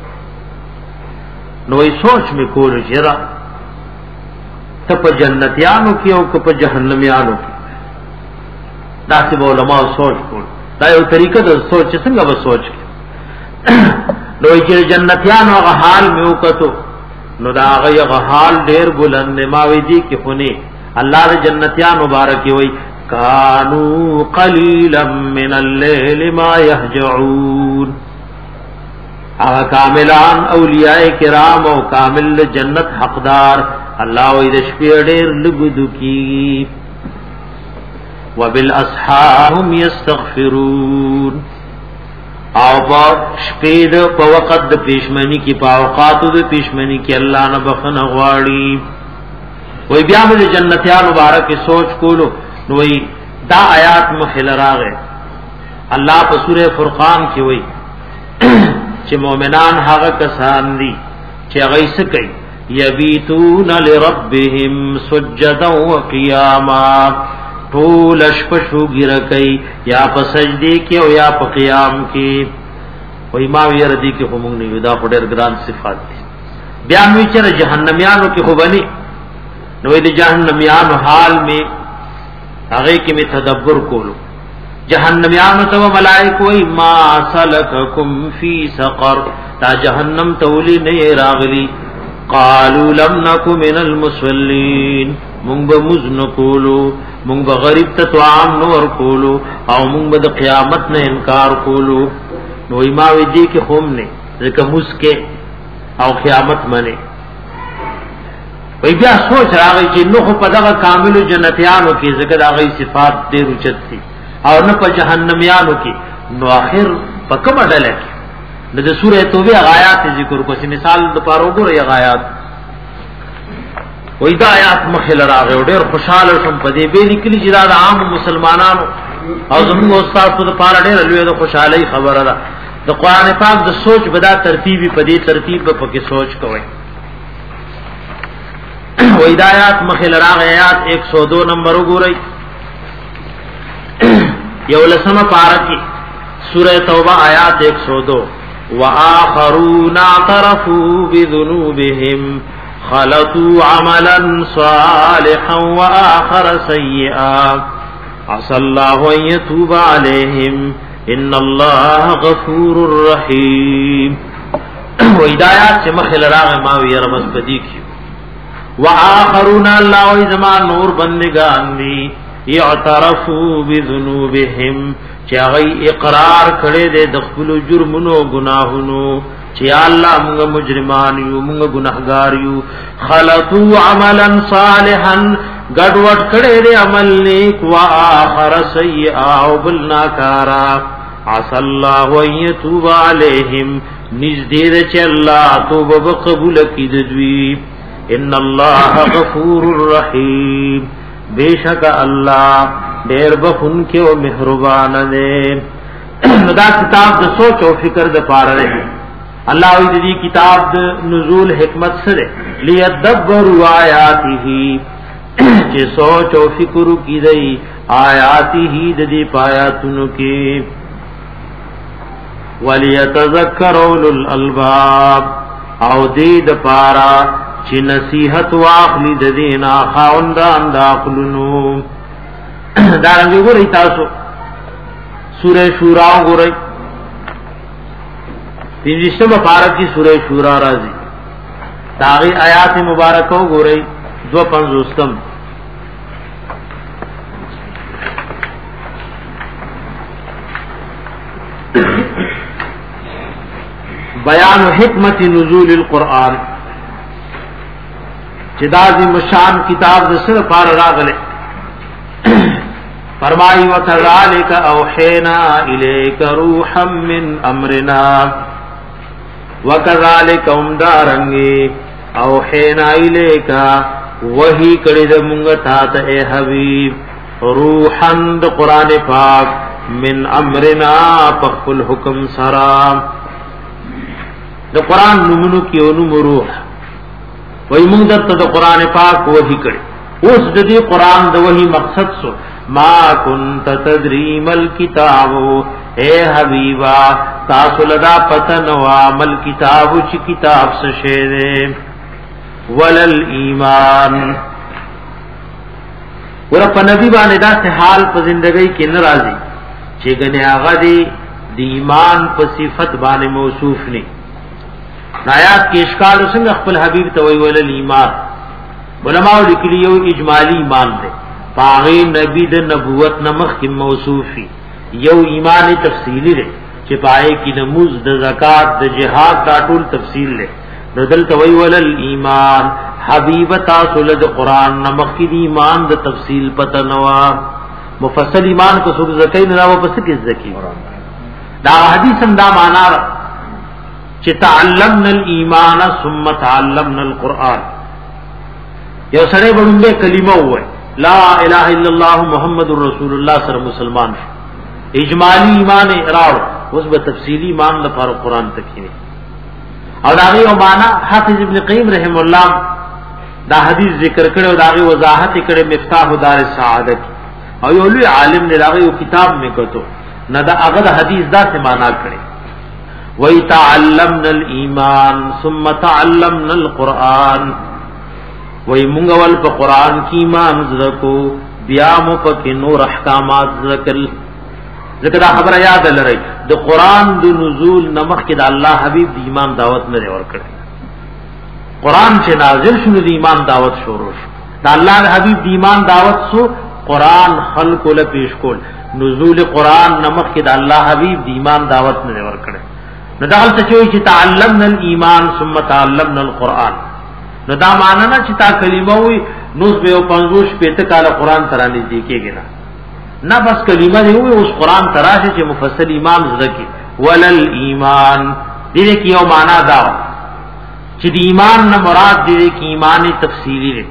نوې سوچ می کول جرا ته په جنتیانو کې او په جهنميانو کې دا څه علماء سوچ کول دا یو طریقه د سوچ څنګه به سوچ نوې چې جنتیانو هغه حال می وکړو نو دا هغه حال ډېر بلند ماوي دي کې خونه الله د جنتیان مبارک وي کانو قلیلا من الليل ما يهجعون. اغا کاملان اولیاء کرام او کامل جنت حقدار اللہ وی دشپی ډیر لګدو کی وبالاسحار هم یستغفرون او په شپید په وخت د پیشمنی کی په اوقات د پیشمنی کی الله نه بخنه غواړي. وی بیا د جنتیان مبارک سوچ کولو نو وی دا آیات مخل راغه الله په سوره فرقان کې وی چې مؤمنان هغه کسان دي چې هغه څه کوي یبیتون لربهم سجدا وقیاما طول شپشو ګر کوي یا په سجدي کې او یا په قیام کې. وای ما وی ردی کې هم نه ودا ډېر ګران صفات دي. بیا موږ چې جهنميانو کې خو بني نو د جهنميانو حال می هغه کې می تدبر کولو جہنمیانو تو ملائک وی ما سلککم فی سقر تا جہنم تولی نئی راغلی قالوا لم نکو من المصلین مونگ با مزن کولو مونگ با غریب تتوام نور کولو او مونگ با دا قیامت نے انکار کولو نو ایماوی دی کی خوم نے ذکر مز کے او قیامت منے وی بیا سوچ راغی چی نخو پدغا کامل جنتیانو کی ذکر آغی صفات دیر اچت تھی اور نہ په جهنميانو کې نو اخر په کومه ډله کې د سوره توبه آیات ذکر کو سی مثال د پاره وګورئ آیات وې دا آیات مخل راغه ډېر خوشاله شم په دې به لیکلي چې دا عام مسلمانانو او زموږ استاد په پاره ډېر لوی د خوشحالي خبره ده د قران پاک د سوچ بدا ترتیبي په دې ترتیب په کې سوچ کوئ. وې دا آیات مخل راغه آیات ایک سو دو نمبر وګورئ یولسمہ پارکی سورہ توبہ آیات ایک سو دو وآخرون اعترفوا بذنوبهم خلطوا عملا صالحا وآخر سیئا عسى الله ان يتوب عليهم ان الله غفور رحیم. و ہدایات سے مخل راغ ماوی رمز بدی کی وآخرون اللہ و زمان نور بندگان دی اعترفوا بذنوبهم چې هغه اقرار کړي دي د خپل جرمونو گناهونو چې الله موږ مجرمان یو موږ ګناهګار یو خلطوا عملا صالحا ګډوډ کړي دي عمل نیک وا اخر سیئا او بل ناکارا عسى الله ان يتوب عليهم نزدید چې الله توبه قبول کړي دوی ان الله غفور رحیم بیشک الله ډېر بخښونکی او مهربان دی دا کتاب د سوچ او فکر د پاره دی الله دې کتاب د نزول حکمت سره لیدبروا آیاته چې سوچ او فکر کړي آیاته دې پایاتونو کې وَلِيَتَذَكَّرَ أُولُو الْأَلْبَابِ او دې د پارا چې نصیحت واخلي د دینا خاوندان د عقلونو دا رنګ ګورئ تاسو سورہ شورا ګورئ پنځمه پارا کې سورہ شورا راځي داغي آیات مبارکه ګورئ دو پنځوستم بیان حکمت نزول القرآن چدازی مشان کتاب د سر پار راغله فرمای وکذالک اوحینا الیک روحا من امرنا وکذالک امدارنگی اوحینا الیک وحی کړي د مونږ ته ته اے حبیب روحا د قران پاک من امرنا پخپل حکم سرا د قران نومونو کې اونو روح وای موږ درته د قران پاک وحی کړي اوس د دې قران د وحی مقصد سو ما كنت تدري مل کتاب اے حبیبا تاسو لدا پتن و عمل کتاب چې کتاب څه شه ده ولل ایمان ور په نبی باندې دا ته حال په زندګۍ کې ناراضي چې ګنه هغه دی د ایمان په صفت باندې موصوف نه آیات کې اشکال څنګه خپل حبیب ته وی ولل ایمان علماء لیکلی یو اجمالی ایمان دی پاغي نبی د نبوت نمخ کې موصوفي یو ایمان تفصیلی دی چې پای کې نماز د زکات د جهاد دا ټول تفصیل دی بدل ته وی ولل ایمان حبیب تاسو له قرآن نمخ کې دی ایمان د تفصیل پته نوا مفصل ایمان کو سر زکای نه راو پس کې زکی دا حدیث هم دا معنا چې تعلمنا الايمان ثم تعلمنا القرآن یو سره باندې کلمه وای لا اله الا الله محمد رسول الله سره مسلمان اجمالی ایمان راو اوس به تفصیلی ایمان لپاره قرآن تکینه او داغه او معنا حافظ ابن قیم رحم الله دا حدیث ذکر کړو داغه وضاحت کړي مفتاح دار السعادت او یو لوی عالم نے داغه یو کتاب میں کتو نه دا هغه حدیث دا څه معنا کړي وَإِ تَعَلَّمْنَا الْإِيمَانَ ثُمَّ تَعَلَّمْنَا الْقُرْآنَ وَإِ مُنْغَوَلْ پا قرآن کی ایمان زدکو بیامو پا کی نور احکامات زدکل ذکر دا خبر یاد لرئی دا قرآن دا نزول نمخ کی دا اللہ حبیب دا ایمان دعوت ندے ورکڑی قرآن چه نازل شنو دا ایمان دعوت شروع شو دا اللہ حبیب دا ایمان دعوت سو قرآن خلقو لپیش کول نزول قرآن نمخ کی دا اللہ حبیب دا ایمان دعوت ندے ورکڑی نو دا غلطه چوي چې تعلمنا الايمان ثم تعلمنا القرآن نو دا معنا نه چې تا کلمه وي نو به او پنځوش پېته کال قرآن ترا نږدې کېږي نه نه بس کلمه دی وي اوس قرآن تراشه چې مفصل ایمان زده کی ولل ایمان دې کې یو معنا دا چې د ایمان نه مراد دې کې ایمان تفصیلی دی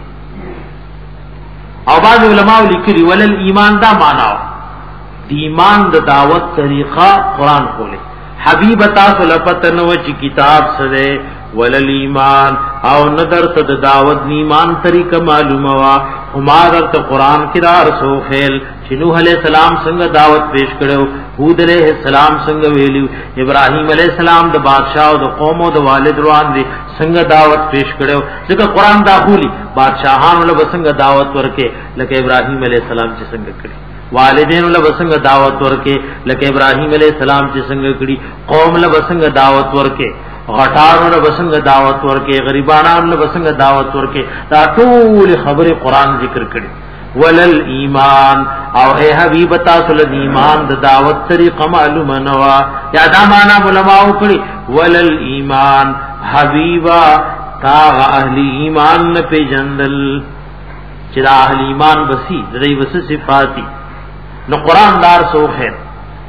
او بعض علماء لیکلي ولل ایمان دا معنا دی ایمان د دعوت طریقہ قرآن کوله حبیب تاسو لپتن و چی کتاب سره ولل ایمان او ندر تد دعوت ایمان طریقہ معلوم وا ہما در ته قران کې دار سو خیل نوح علیہ السلام څنګه دعوت پیش کړو هود علیہ السلام څنګه ویلو ابراہیم علیہ السلام د بادشاہ او د قوم او د والد روان دي څنګه دعوت پیش کړو ځکه قران داخلي بادشاہانو له څنګه دعوت ورکې لکه ابراہیم علیہ السلام چې څنګه کړی والدین له وسنګ دعوت ورکې لکه ابراہیم علیہ السلام چې څنګه کړي قوم له وسنګ دعوت ورکې غټارو له وسنګ دعوت ورکې غریبانو له وسنګ دعوت ورکې دا ټول خبره قران ذکر کړي ولل ایمان او اے حبیب تاسو له ایمان د دعوت طریقه معلومه نوا یا دا معنا علماء کړي ولل ایمان حبیبا تا اهل ایمان نه پیجندل چې اهل ایمان بسی د دې وس صفاتی نو قرآن دار سو خیر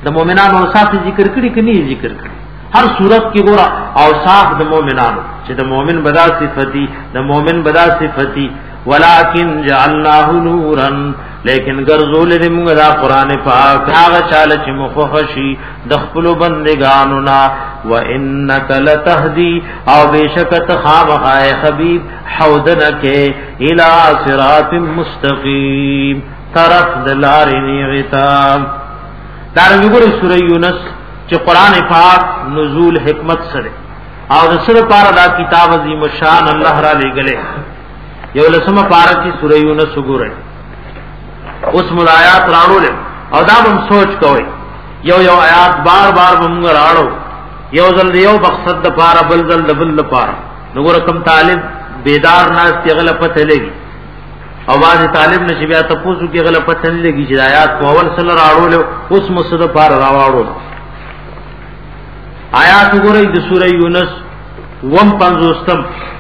د مؤمنانو اوصاف ذکر کړي کني ذکر کړي هر صورت کې ګوره اوصاف د مؤمنانو چې د مؤمن بدا صفتی د مؤمن بدا صفتی ولکن جعلناه نورا لیکن ګرځول دې موږ دا قران پاک هغه چاله چې مخخشي د خپل بندګانو نا وانک لتهدی او بشکت خامخای حبیب حودنکه الی صراط مستقیم طرف دلارنی غتام دارنګه ګوره سوره یونس چې قران پاک نزول حکمت سره او د سره پارا دا کتاب عظیم شان الله را لګلې یو لسمه پارا کی سوره یونس وګورئ اوس ملایات راړو او دا هم سوچ کوئ یو یو آیات بار بار موږ راړو یو ځل یو مقصد د پارا بل ځل د بل لپاره وګوره کوم طالب بیدار ناس ته غلط پته لګي او باز طالب نشي بیا تاسو کې غلط پته لګي چې آیات کو اول سره راړو اوس مسد پارا راوړو آیات وګورئ د سوره یونس وم پنځوستم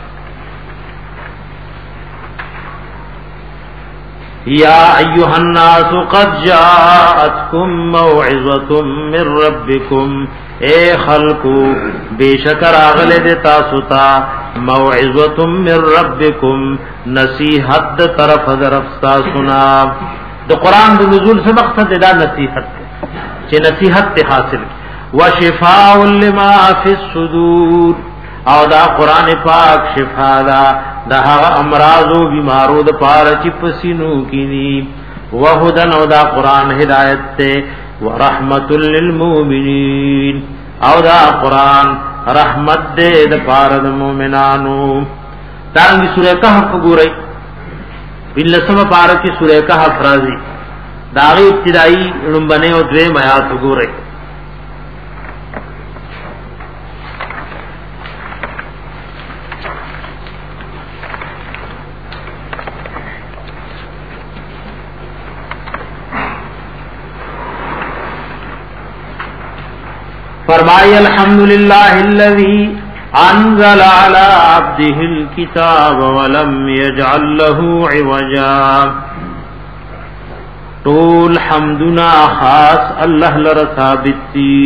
یا ایها الناس قد جاءتکم موعظه من ربکم اے خلقو بیشکر اغله د تاسو ته موعظه من ربکم نصیحت طرف طرف تاسو نا د قران د نزول څخه مقصد دا نصیحت چې نصیحت ته حاصل وشفاء لما فی الصدور او دا قران پاک شفاء دا دا هغه امراض او بیمارو د پاره چې پسینو کینی وهدن او دا قران هدایت ته ورحمت للمؤمنین او دا قران رحمت دې د پاره د مؤمنانو دانګي سوره کهف ګورئ بلسمه پاره کې سوره کهف راځي دا غي ابتدایي لومبنه او دوی آیات ګورئ فرمائی الحمدللہ الذی انزل على عبده الكتاب ولم يجعل له عوجا طول حمدنا خاص اللہ لرا ثابت تی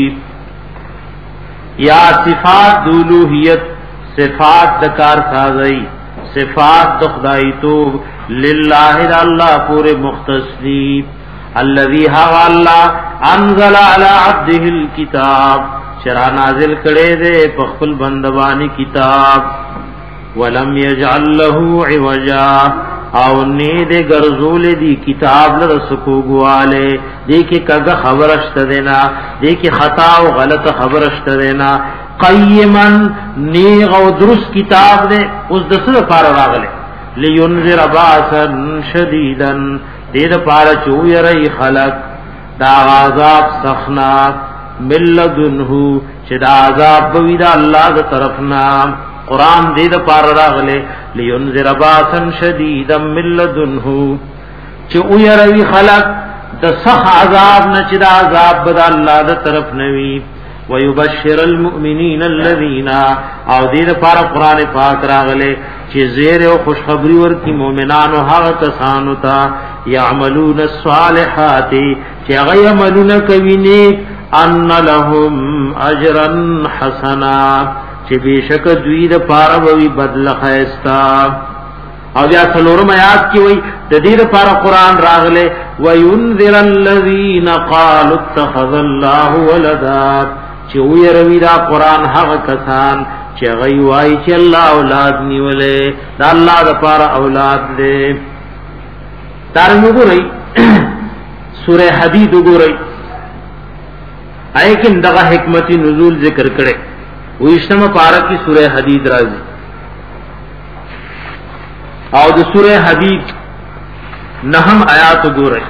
یا صفات دولوہیت صفات دکار سازئی صفات دخدائی تو للہ اللہ پورے مختص دی الذي هو الله انزل على عبده الكتاب شرع نازل کړي دې په خپل بندواني کتاب ولم يجعل له عوجا او نه دې ګرځول دي کتاب له سکوګواله دې کې کګه خبر شته دینا دې کې خطا او غلط خبر شته دینا قیما نیغ او درست کتاب دې اوس د سره پار راغله لينذر باسا شديدا دې د پاره چويري خلق دا عذاب سخنا ملذنه چې دا عذاب وی دا الله د طرفنا قران دې د پاره راغله لينذر باسا شديدا ملذنه چويري خلق د سخ عذاب نه چې دا عذاب بد الله د طرف نوي ويبشر المؤمنين الذين او دې د پاره قران پاک راغله چې زیر او خوشخبری ورکی مؤمنانو هغه کسانو ته يعملون الصالحات چې هغه عملونه کوي نیک ان لهم اجرا حسنا چې بشک دوی د پاره وی بدل خیستا او بیا څلورم آیات کې وای د دې لپاره قران راغله وينذر الذين قالوا اتخذ الله ولدا چې وی روي دا قران هغه کسان چې غي وای چې الله اولاد نیولې دا الله د پاره اولاد دې تار وګورئ سوره حدید وګورئ ایکن دغه حکمت نزول ذکر کړي وښتمه پاره کې سوره حدید راځي او د سوره حدید نهم آیات وګورئ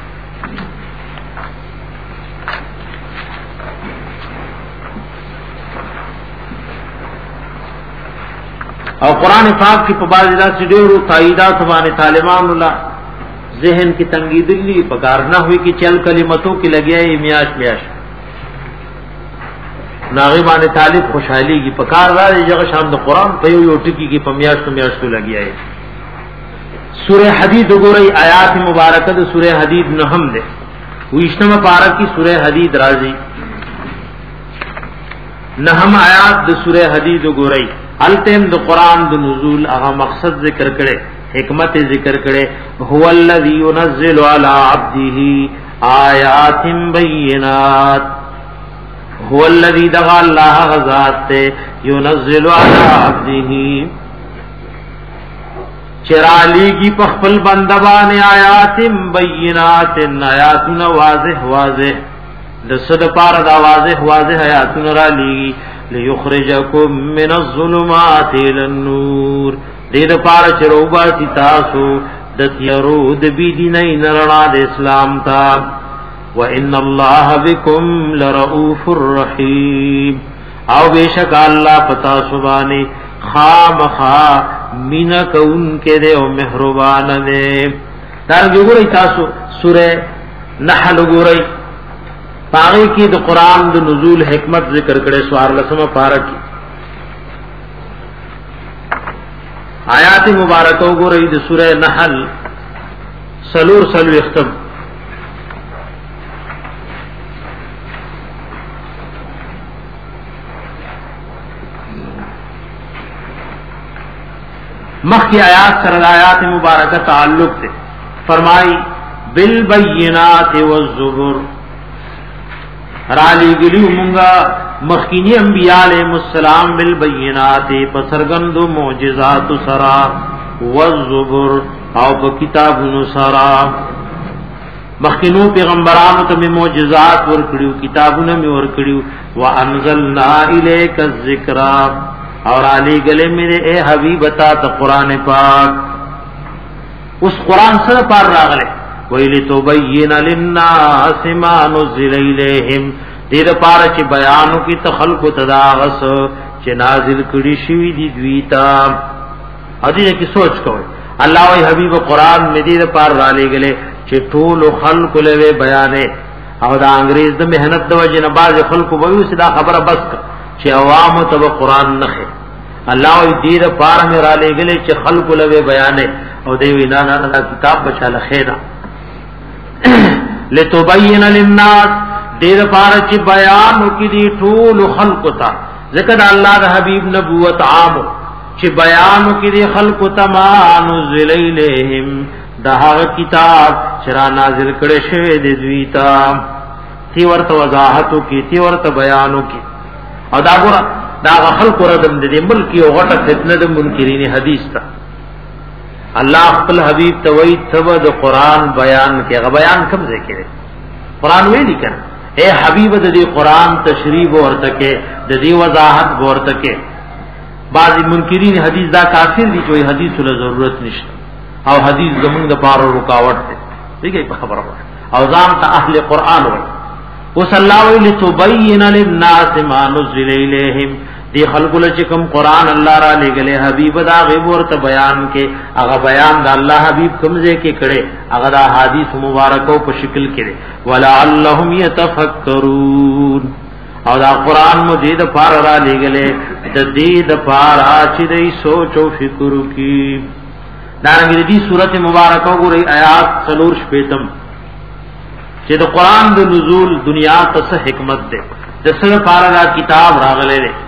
او قران پاک کی په باز دا سډیرو تاییدات باندې طالبان الله ذہن کی تنگی دلی پکار نہ ہوئی کہ چل کلمتوں کی لگیا ہے میاش میاش ناغبان طالب خوشحالی کی پکار را ہے جگہ شام د قران په یو ټکی کی پمیاش تو میاش تو لگیا ہے سورہ حدید وګورئ آیات مبارکه د سورہ حدید نهم ده ویشتم پارہ کی سورہ حدید رازی نہم آیات د سورہ حدید گورئی التم د قران د نزول هغه مقصد ذکر کړي حکمت ذکر کړي هو الذی ينزل علی عبده آیات بینات هو الذی دغ الله غزاد ينزل علی عبده چرالیگی پخپل بندبان آیات بینات آیاتنا واضح واضح دسد پار دا واضح واضح آیاتن را لیگی لیخرجکم من الظلمات الى النور دید پار چروبا تتاسو دتیرو دبیدی نئی نرنا د اسلام تا وَإِنَّ اللَّهَ بِكُمْ لَرَؤُوفُ الرَّحِيمُ او بیشک اللہ پتا سبانی خام خا مینا کون کے دے او مہربان دے دارنگی گو رئی تاسو سورہ نحل گو رئی پاغی کی د قرآن د نزول حکمت ذکر کرے سوار لسمہ پارا کی آیات مبارکو گو رئی د سورہ نحل سلور سلو اختم مخ کی آیات سر آیات مبارکہ تعلق تے فرمائی بالبینات والزبر رالی گلی منگا مخکینی انبیاء علیہ السلام بالبینات پسرگند و معجزات سرا والزبر او پا کتاب نسرا مخکینو پیغمبرانو تم معجزات ورکڑیو کتابوں میں ورکڑیو وانزلنا الیک الذکرہ اور علی گلے میرے اے حبیب تا تا قرآن پاک اس قرآن سر پار راغلے ویلی تو بین للناس ما نزل الیہم دیر پار چی بیانو کی تخلق تداغس چی نازل کری شوی دی دویتا اور دیجے کی سوچ کوئی اللہ وی حبیب قرآن میں دیر پار رالے گلے چی طول خلق لوے بیانے اور دا انگریز دا محنت دا وجہ نباز خلق بویو سے دا خبر بس کر چی عوام تب قرآن نخے اللہ وی دیر پار میں را لے گلے چی خلق لوے بیانے او دیوی نانا نا کتاب بچا لخینا لتبین للناس دیر پار چی بیانو کی دی طول خلق تا ذکر اللہ دا حبیب نبوت عامو چی بیانو کی دی خلق تا ما نزل الیہم دا حق کتاب چرا نازل کڑے شوے دی دویتا تی ورط وضاحتو کی تی ورط بیانو کی او دا گورا دا خلق ردم دے ملکی او غٹا فتنہ دے منکرین حدیث تا اللہ خپل حبیب توید تبد قرآن بیان کے اگا بیان کم دے کرے قرآن وی نہیں کرنا اے حبیب دے قرآن تشریف ورتکے دے وضاحت ورتکے بعضی منکرین حدیث دا کافر دی چوئی حدیث لا ضرورت نشتا او حدیث زمون دا پارو رکاوٹ دے دیکھیں خبر او زام تا اہل قرآن ہوئی وصلاو لتبین للناس ما نزل الیہم دی خلق لچکم قرآن اللہ را لے گلے حبیب دا غیب ورت بیان کے اغا بیان دا اللہ حبیب کمزے کے کڑے اغا دا حدیث مبارکو پر شکل کرے ولعلہم یتفکرون او دا قرآن مجید پار را لے گلے دا دید پار آچی دی سوچو فکرو کی دارنگی دی صورت مبارکو گو رئی آیات سلور شپیتم چې د قران د نزول دنیا ته څه حکمت ده د سره پارا کتاب راغله ده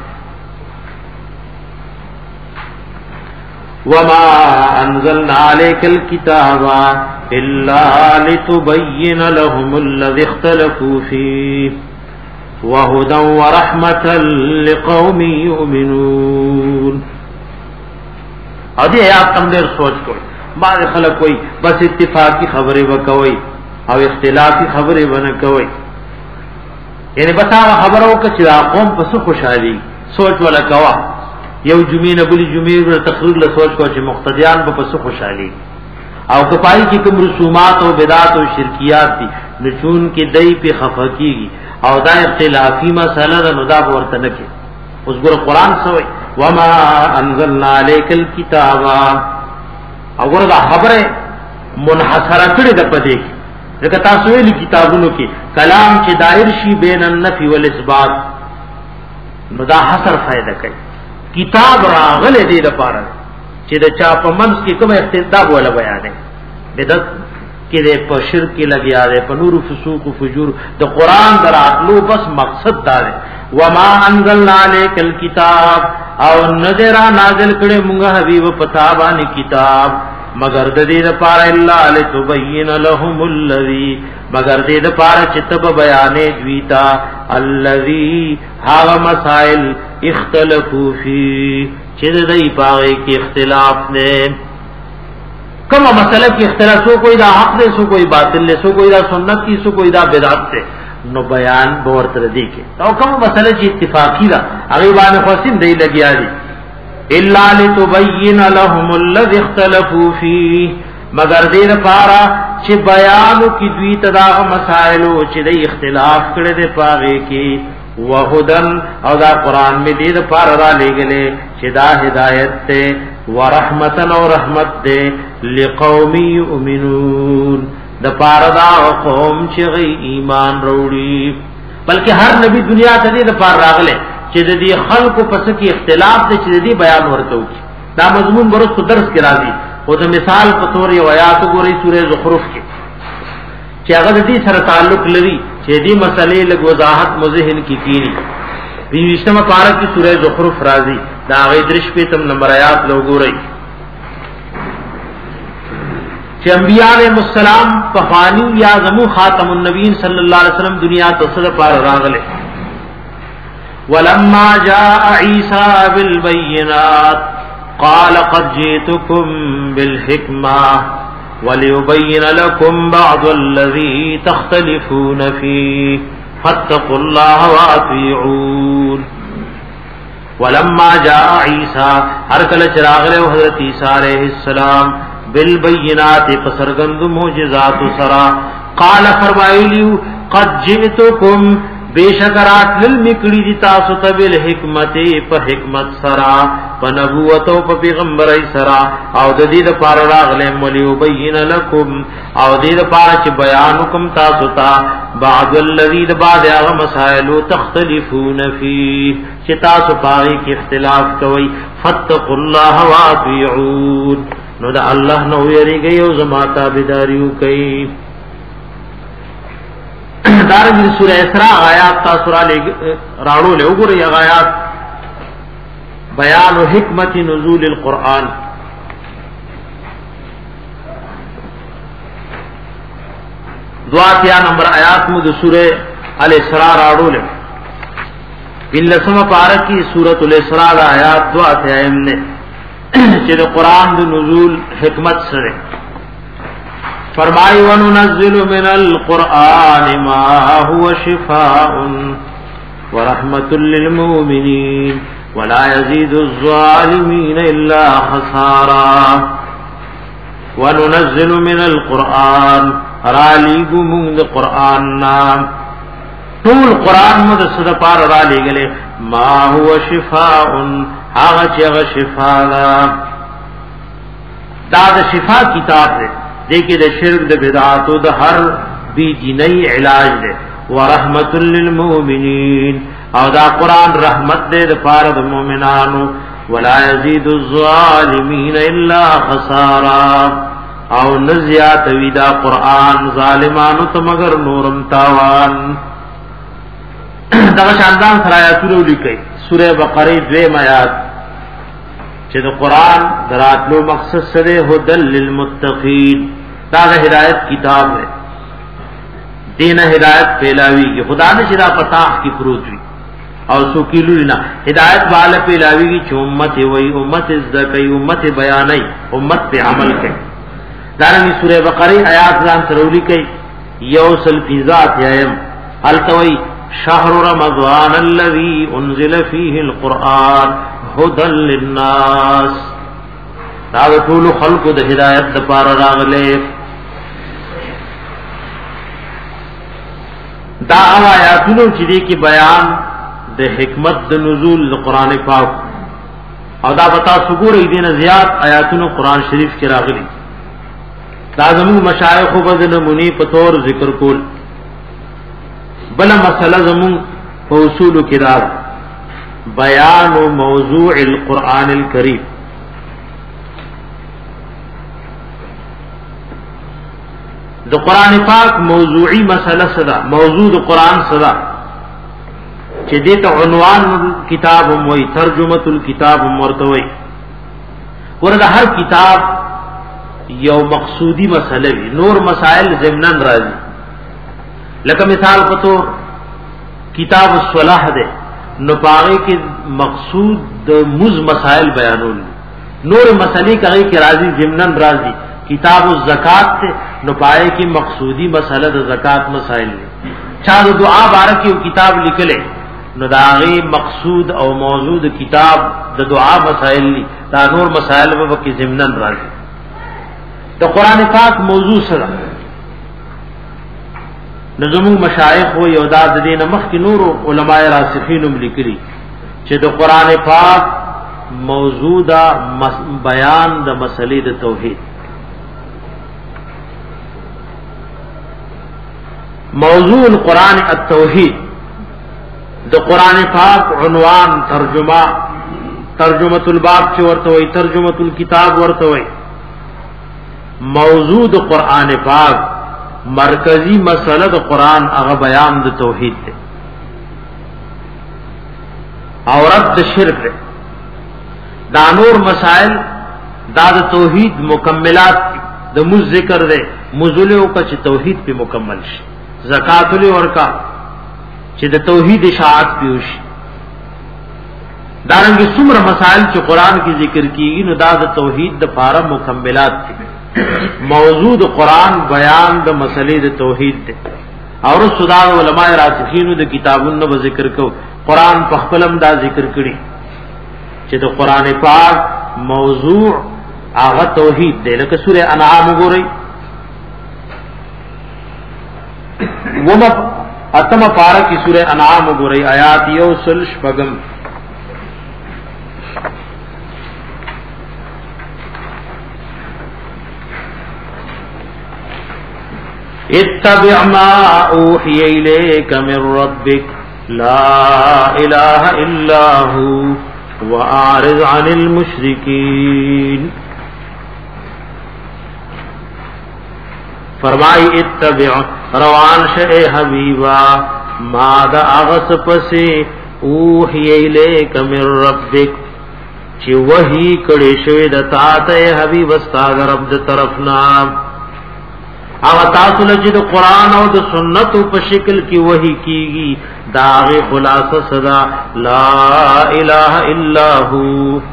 وما انزلنا عليك الكتاب الا لتبين لهم الذي اختلفوا فيه وهدى ورحمة لقوم يؤمنون ادي آیات تم دیر سوچ کوئی بعض خلق کوئی بس اتفاقی خبریں وکوي او اختلافی خبریں ونه کوي یعنی بس هغه خبرو کې چې قوم په څه خوشحالي سوچ ولا کوا یو جمعې نه بلی جمعې ور تقریر له سوچ کو چې مقتدیان په څه خوشحالي او کپای کې کوم رسومات او بدعات او شرکیات دي نشون کې دای په خفقيږي او دا اختلافی مسله ده نو دا ورته نه کې اوس ګور قران سوې وما انزلنا عليك الكتاب او ګور دا خبره منحصره کړي د پدې کې لکه تاسو ویلي کتابونو کې کلام چې دایر شي بین النفي والاثبات نو دا حصر فائدہ کوي کتاب راغله دې لپاره چې د چا په منځ کې کوم اختلاف ولا بیانې بدعت کې دې په شرک لګیا دې په نور فسوق او فجور د قران دراتلو بس مقصد دا دی وما انزلنا عليك الكتاب او نذر نازل کړي موږ حبيب پتا باندې کتاب مگر د دې لپاره الا لتبين لهم الذي مگر دې لپاره چې تب بیانې دویتا الذي هاو مسائل اختلافو فی چې دې پاره کې اختلاف نه کومه مسله کې اختلاف سو کوئی دا حق دے سو کوئی باطل لے سو کوئی دا سنت کی سو کوئی دا بدعت تے نو بیان بور تر دی کې او کومه مسله چې اتفاقی دا هغه باندې خاصین دی لګیا دي الا لتبين لهم الذي اختلفوا فيه مگر دې لپاره چې بیان کی دوی تدا مسائل او چې د اختلاف کړي دي پاږي کې وهدن او دا قران می دې لپاره را لګلې چې دا هدایت ته ورحمتن او رحمت دے لقوم یؤمنون د پاردا قوم چې غي ایمان وروړي بلکې هر نبی دنیا ته دې د پار راغله چې د دې خلکو پس کې اختلاف دې چې دې بیان ورته وکړي دا مضمون ورته درس کې راځي او د مثال په تور یو آیات ګوري سورې زخرف کې چې هغه دې سره تعلق لري چې دې مسلې له وضاحت مذهن کې کینی بیشتمه پارک کی سورہ زخرف راضی دا غی درش پیتم نمبر آیات لو گورئی چه انبیاء علیہ السلام پخوانی یا زمو خاتم النبیین صلی اللہ علیہ وسلم دنیا تصد پار راغلے ولما جاء عیسیٰ بالبینات قال قد جئتكم بالحکمہ وليبين لكم بعض الذي تختلفون فيه فاتقوا الله واطيعون ولما جاء عيسى هر کله چراغ له حضرت عيسى عليه السلام بالبينات فسرغند معجزات سرا قال فرمایلیو قد جئتكم بیشکرات للمکڑی دی تاسو ته بل حکمت په حکمت سرا په نبوت او په پیغمبرای سرا او د دې لپاره راغله مولي وبین لكم او دې لپاره چې بیان کوم تاسو ته بعض الذی بعد هغه مسائل تختلفون فيه چې تاسو پاره کې اختلاف کوي فتقوا الله واطيعون نو دا الله نو یریږي او زما تابعداریو کوي دارنګ سورہ اسراء آیات تاسو را راړو له وګورئ آیات بیان حکمت نزول القرآن دواتیا نمبر آیات مو د سورہ الاسراء راړو له بلسم پارکی سورۃ الاسراء آیات دواتیا امنے چې د قرآن د نزول حکمت سره فرمائی وننزل من القرآن ما هو شفاء ورحمة للمؤمنين ولا يزيد الظالمين إلا خسارا وننزل من القرآن رالیگو من القرآن نام طول قرآن مدسد پار رالیگلے ما هو شفاء آغا چیغ شفاء دا دا شفاء کتاب دے دیکھیں دا شرک دا بدعات و دا ہر بی دینی علاج دے ورحمت للمؤمنین او دا قرآن رحمت دے دا پارد مومنانو ولا یزید الظالمین الا خسارا او نزیات وی دا قرآن ظالمانو تمگر نورم تاوان دا شاندان سرایاتو رو لکھئی سورہ بقری دویم آیات چې د قران دراتلو مقصد سره هدل للمتقین دا د هدایت کتاب ہے دین ہدایت پھیلاوی کی خدا نے شرا پتاح کی پروت ہوئی اور سو کیلو نہ ہدایت والا پھیلاوی کی چې امت وہی امت ذکی امت بیانای امت پہ عمل کے دارنگی سورہ بقرہ آیات ځان ترولی کئی یوصل فی ذات یم التوی شهر رمضان الذي انزل فيه القرآن هدى للناس دا ټول خلق د هدایت لپاره راغله دا آیاتونو چې دي کې بیان د حکمت د نزول د قران پاک او دا بتا سګورې دي نه زیات آیاتونو قران شریف کې راغلي دا زمو مشایخ په د نمونی په تور ذکر کول بل مسله زمو په اصول کې دا بیان موضوع القرآن الكریم د قران پاک موضوعی مسله صدا موضوع د قران صدا چې دې ته عنوان کتاب هم وي ترجمه الكتاب هم ورته وي ورته هر کتاب یو مقصودی مسله وي نور مسائل ضمنن راځي لکه مثال پتو کتاب الصلاح ده نو پاره کې مقصود د مز مسائل بیانول نور مسلې کوي کې راځي ضمنن راځي کتاب الزکات ته نو پاره کې مقصودی مسله د زکات مسائل چا د دعا بارک یو کتاب لیکلې نو داغي مقصود او موضوع د کتاب د دعا مسائل دي دا نور مسائل به کې ضمنن راځي د قران پاک موضوع سره نظمو مشایخ و یوداد دین مخ کی نور علماء راسخین لیکلی چې د قران پاک موضوع بیان د مسلې د توحید موضوع القران التوحید د قران پاک عنوان ترجمه ترجمه الباب چې ورته وي ترجمه الكتاب ورته وي موضوع د قران پاک مرکزی مسله د قران هغه بیان د توحید دی او رد شرک دی دا نور مسائل دا د توحید مکملات د مز ذکر دی مزله او کچ توحید په مکمل شي زکات له ورکا چې د توحید اشاعت پیوش دارنګه څومره مسائل چې قران کې ذکر کیږي نو دا د توحید د پاره مکملات دي موضوع د قران بیان د مسلې د توحید دی او رسول علماء راسخین د کتابونو په ذکر کو قران په خپلم دا ذکر کړي چې د قران پاک موضوع هغه توحید دی لکه سوره انعام وګورئ ومه اتمه پارا کی سوره انعام وګورئ آیات یو سلش پغم اتبع ما اوحي اليك من ربك لا اله الا هو واعرض عن المشركين فرمائی اتبع روان شئ حبیبا ما دا اغس پسی اوحی الیک من ربک چی وحی کڑی شوی دا تاتا حبیب استاد رب دا طرفنا او تاسو لچی دا قرآن او دا سنت په شکل کی وحی کیگی داغی خلاص صدا لا الہ الا ہو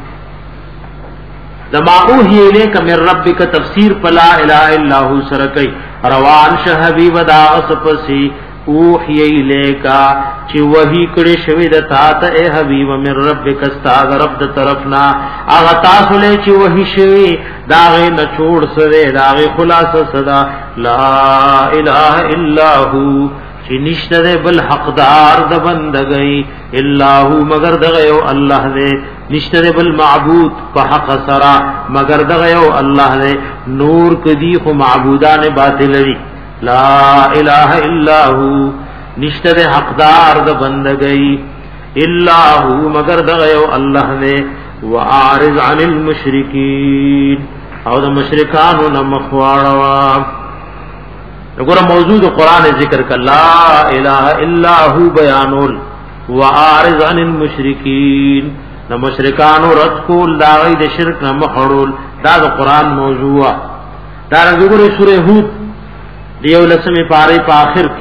دما اوحی الیک من ربک تفسیر پلا الہ الا ہو سرکی روان شه حبیب دا اسپسی اوحی الیکا چی وحی کڑی شوی دا تاتا اے حبیب من ربک استاد رب دا طرفنا آغا تاسو لے چی وحی شوی داغی نچوڑ سدے داغی خلاص صدا لا الہ الا ہو چی نشت دے بل حقدار دا بندگئی الا ہو مگر دغیو اللہ دے نشت دے بل معبود پا حق سرا مگر دغیو اللہ دے نور کدی خو معبودان باطل دی لا الہ الا ہو نشت دے حقدار دا بندگئی الا ہو مگر دغیو اللہ دے وعارض عن المشرکین او دا مشرکانو نمخواروا نگورا موضوع دا قرآن ذکر کا لا الہ الا ہو بیانول وعارض عن المشرکین نا مشرکانو رد کول دا غید شرک نا مخڑول دا دا قرآن موضوع دا رنگور سورہ ہود دیو لسم پارے پا آخر کی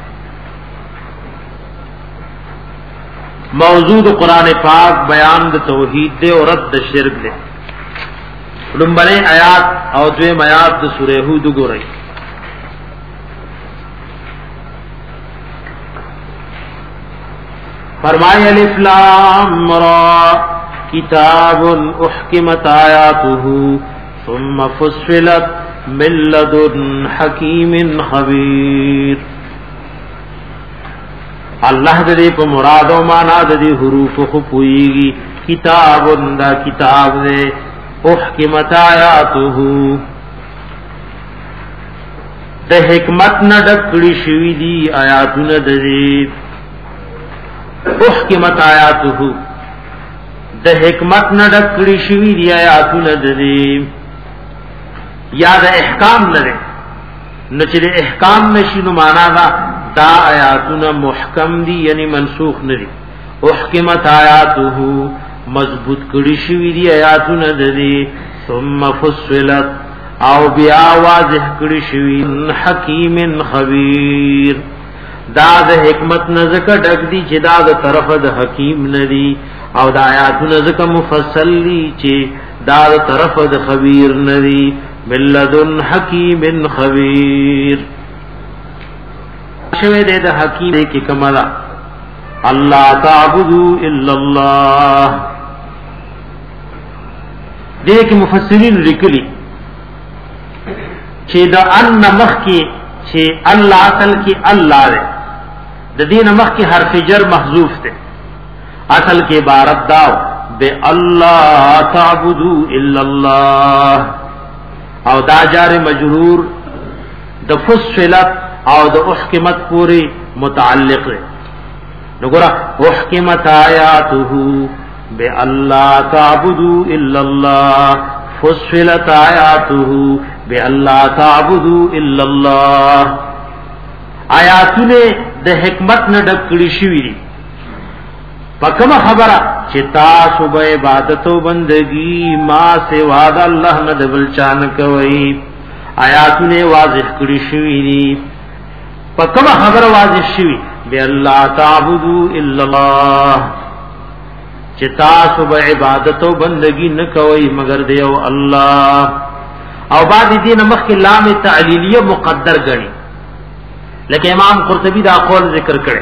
موضوع دا قرآن پاک بیان دا توحید دے اور رد دا شرک دے لنبنے آیات او دویم آیات دا سورہ ہود گو رئی فرمائے الف لام را کتاب احکمت آیاته ثم فصلت من لدن حکیم خبیر اللہ دے په مراد او معنا د حروف خو پويږي کتاب دا کتاب دے احکمت آیاته د حکمت نه ډکړي شوی دي آیاتونه د دې احکمت آیاته د حکمت نه ډکړي شوی دی آیاتونه د دې یا د احکام نه نو چې احکام نشینو معنا دا دا آیاتونه محکم دي یعنی منسوخ نه دي احکمت آیاته مضبوط کړي شوی دي آیاتونه د دې ثم فصلت او بیا واضح کړي شوی حکیم خبیر دا د حکمت نزدک ډک دي چې دا د طرف د حکیم ندي او دا آیاتونه زکه مفصل دي چې دا د طرف د خبیر ندي ملذن حکیم خبیر شوه دې د حکیم کې کمالا الله تعبدوا الا الله دې کې مفسرین لیکلي چې دا ان مخ کې چې الله اصل کې الله دې د دین مخ کې حرف جر محذوف ده اصل کې عبارت دا بے الله تعبدوا الا الله او دا جار مجرور د فصلت او د احکمت پوری متعلق ہے نگورا احکمت آیاته بے اللہ تعبدوا الا اللہ فصلت آیاته بے اللہ تعبدوا الا اللہ آیاتونه د حکمت نه ډکړي شوی دي پکمه خبره چې تاسو به عبادت او بندگی ما سوا د الله نه د بل چان کوي آیاتونه واضح کړي شوی دي پکمه خبره واضح شوی به الله تعبدوا الا الله چې تاسو به عبادت او بندگی نه کوي مگر دیو الله او بعد دې نمخ کې لام تعلیلیه مقدر غني لکه امام قرطبی دا قول ذکر کړي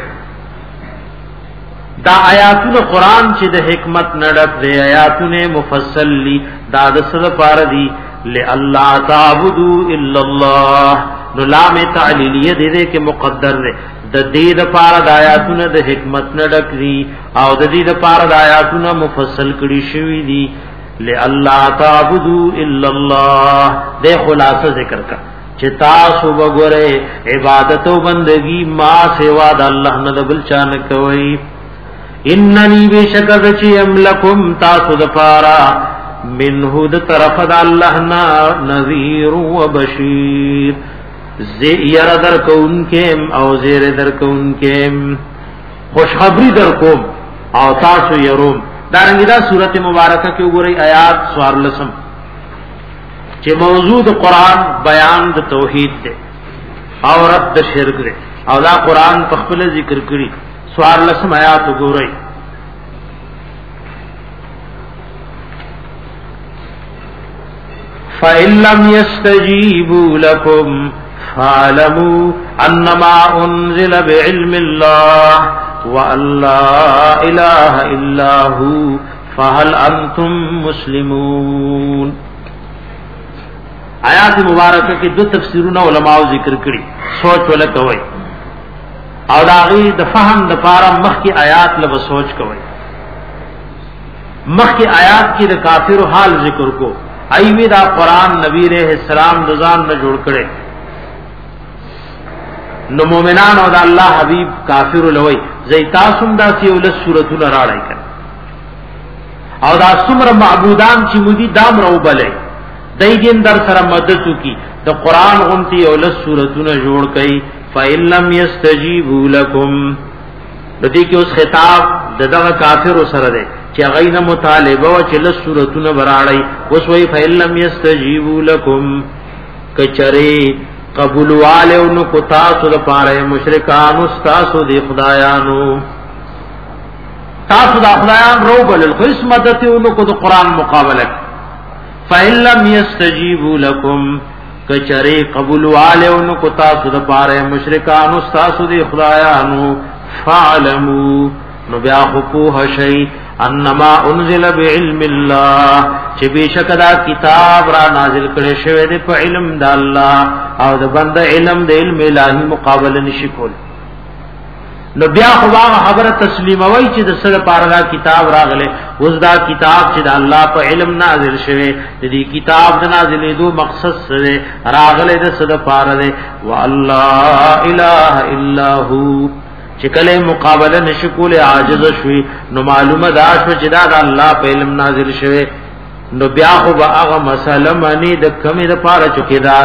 دا آیاتونه قران چې د حکمت نډک دی آیاتونه مفصل لی دا د سره پار دی لله تعبدوا الا الله نو لام تعلیلیه دې دې کې مقدر دی د دې د پار د آیاتونه د حکمت نډک دی او د دې د پار د آیاتونه مفصل کړي شوی دی لله تعبدوا الا الله دې خلاصه ذکر کا چې تاسو وګوره عبادت او بندگی ما سوا د الله نه بل چا نه کوي اننی بشکر چی املکم تاسو دفارا منه د طرف د الله نا نذیر و بشیر زیر در کونکم او زیر در کونکم خوشخبری در کوم او تاسو یروم دارنګه دا سورته مبارکه کې وګورئ آیات سوار لسم چې موضوع د قران بیان د توحید ده او رد شرک ده او دا قران په خپل ذکر کړی سوار لسم آیات وګورئ فَإِن لَّمْ يَسْتَجِيبُوا لَكُمْ فَاعْلَمُوا أَنَّمَا أُنزِلَ بِعِلْمِ اللَّهِ وَأَن لَّا إِلَٰهَ إِلَّا هُوَ فَهَلْ أَنتُم مُّسْلِمُونَ آیات مبارکه کې دو تفسیرونه علماء ذکر کړي سوچ ولکوي او داغي د فهم د پاره مخ کی آیات له سوچ کوي مخ کی آیات کې د کافر حال ذکر کو ایوی دا قرآن نبی علیہ السلام دزان نہ جوڑ کرے نو مومنان او دا اللہ حبیب کافر لوی زیتاسم دا سی اولس سورتون راڑائی کر او دا سمر معبودان چی مودی دام رو بلے دی دین در سر مددو کی دا قرآن غمتی اولس سورتون جوڑ کئی فَإِن لَّمْ يَسْتَجِيبُوا لَكُمْ ندی کی اس خطاب دغه کافر سره ده چې غینه مطالبه او چې له سورتونه براړی اوس وی فیلم یستجیبوا لكم کچری قبول والو نو کو تاسو د پاره مشرکان تاسو د خدایانو تاسو د خدایان رو بل خص مدد نو کو د قران مقابله فیلم یستجیبوا لكم کچری قبول والو نو کو تاسو د پاره مشرکان تاسو د خدایانو فعلموا نو بیا خپوه شی انما انزل بعلم الله چې بشکدا کتاب را نازل کړي شوی دی په علم د الله او د بنده علم د علم الهی مقابله نشي کول نو بیا خو هغه خبره تسلیموي چې د سره پارلا کتاب راغله اوس دا کتاب چې د الله په علم نازل شوی د دې کتاب د نازلې دو مقصد سره راغله د سره پارله والله اله الا هو چې کله مقابله نشکول عاجز شوي نو معلومه دا شو چې دا د الله په علم نازل شوی نو بیا خو هغه مسله معنی د کمی د پاره چکه دا دا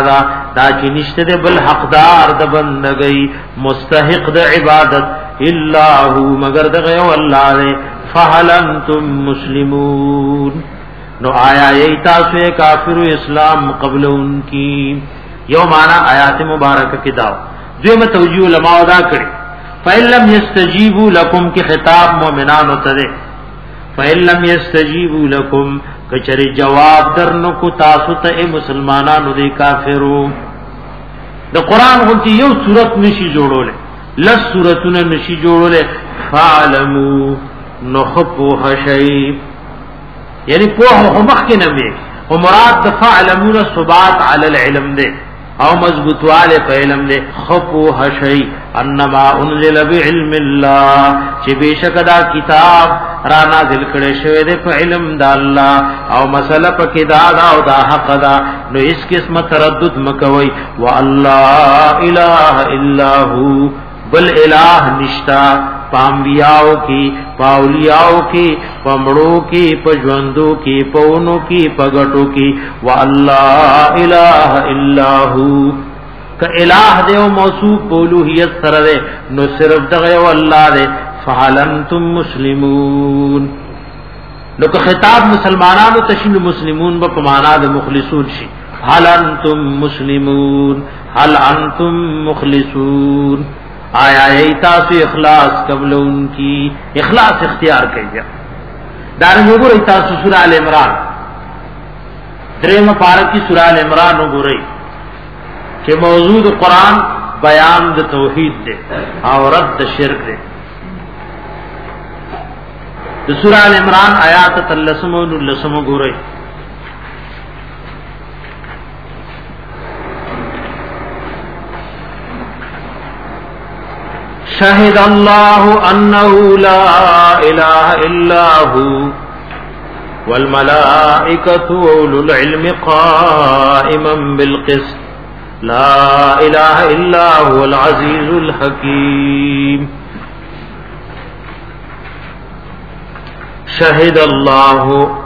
دا چې نشته د بل حقدار د بندګۍ مستحق د عبادت الا هو مگر دغه الله نه فهل انتم مسلمون نو آیا ای تاسو کافر اسلام قبل انکی یو معنا آیات مبارکه کې دا دویمه توجیه علماء ادا کړي فإن لم يستجيبوا لكم کی خطاب مؤمنانو ته فإن لم يستجيبوا لكم کچری جواب درنو کو تاسو ته مسلمانانو دي کافرو د قران غونتی یو صورت نشي جوړول لس صورتونه نشي جوړول فعلموا نخبو حشی یعنی په مخ کې نه وي او مراد د فعلمون ثبات علی العلم ده او مضبوطواله په علم ده خبو حشی انما انزل بعلم الله چې بشک دا کتاب را نازل کړي شوی ده په علم د الله او مسله په کې دا او دا حق ده نو اس قسمه تردد مکوي والله اله الا هو بل الہ نشتا پامبیاو کی پاولیاو کی پمڑو کی پجوندو کی پونو کی پگٹو کی واللہ الہ الا ہو کہ الہ دے و موصوف پولوحیت سر دے نو صرف دغے واللہ دے فحل انتم مسلمون نو کہ خطاب مسلمانانو تشین مسلمون با پمانا دے مخلصون شی حل انتم مسلمون حل انتم مخلصون آیا ایتا سے اخلاص قبل ان کی اخلاص اختیار کیجا دارنگو گو ایتا سے سورہ آل عمران درم پارک کی سورہ آل عمران گو رئی کہ موضوع قرآن بیان د توحید دے اور رد شرک دے سورہ آل عمران آیات تلسم و نلسم گو رئی شهد الله انه لا اله الا هو والملائكه واولو العلم قائما بالقسط لا اله الا هو العزيز الحكيم شهد الله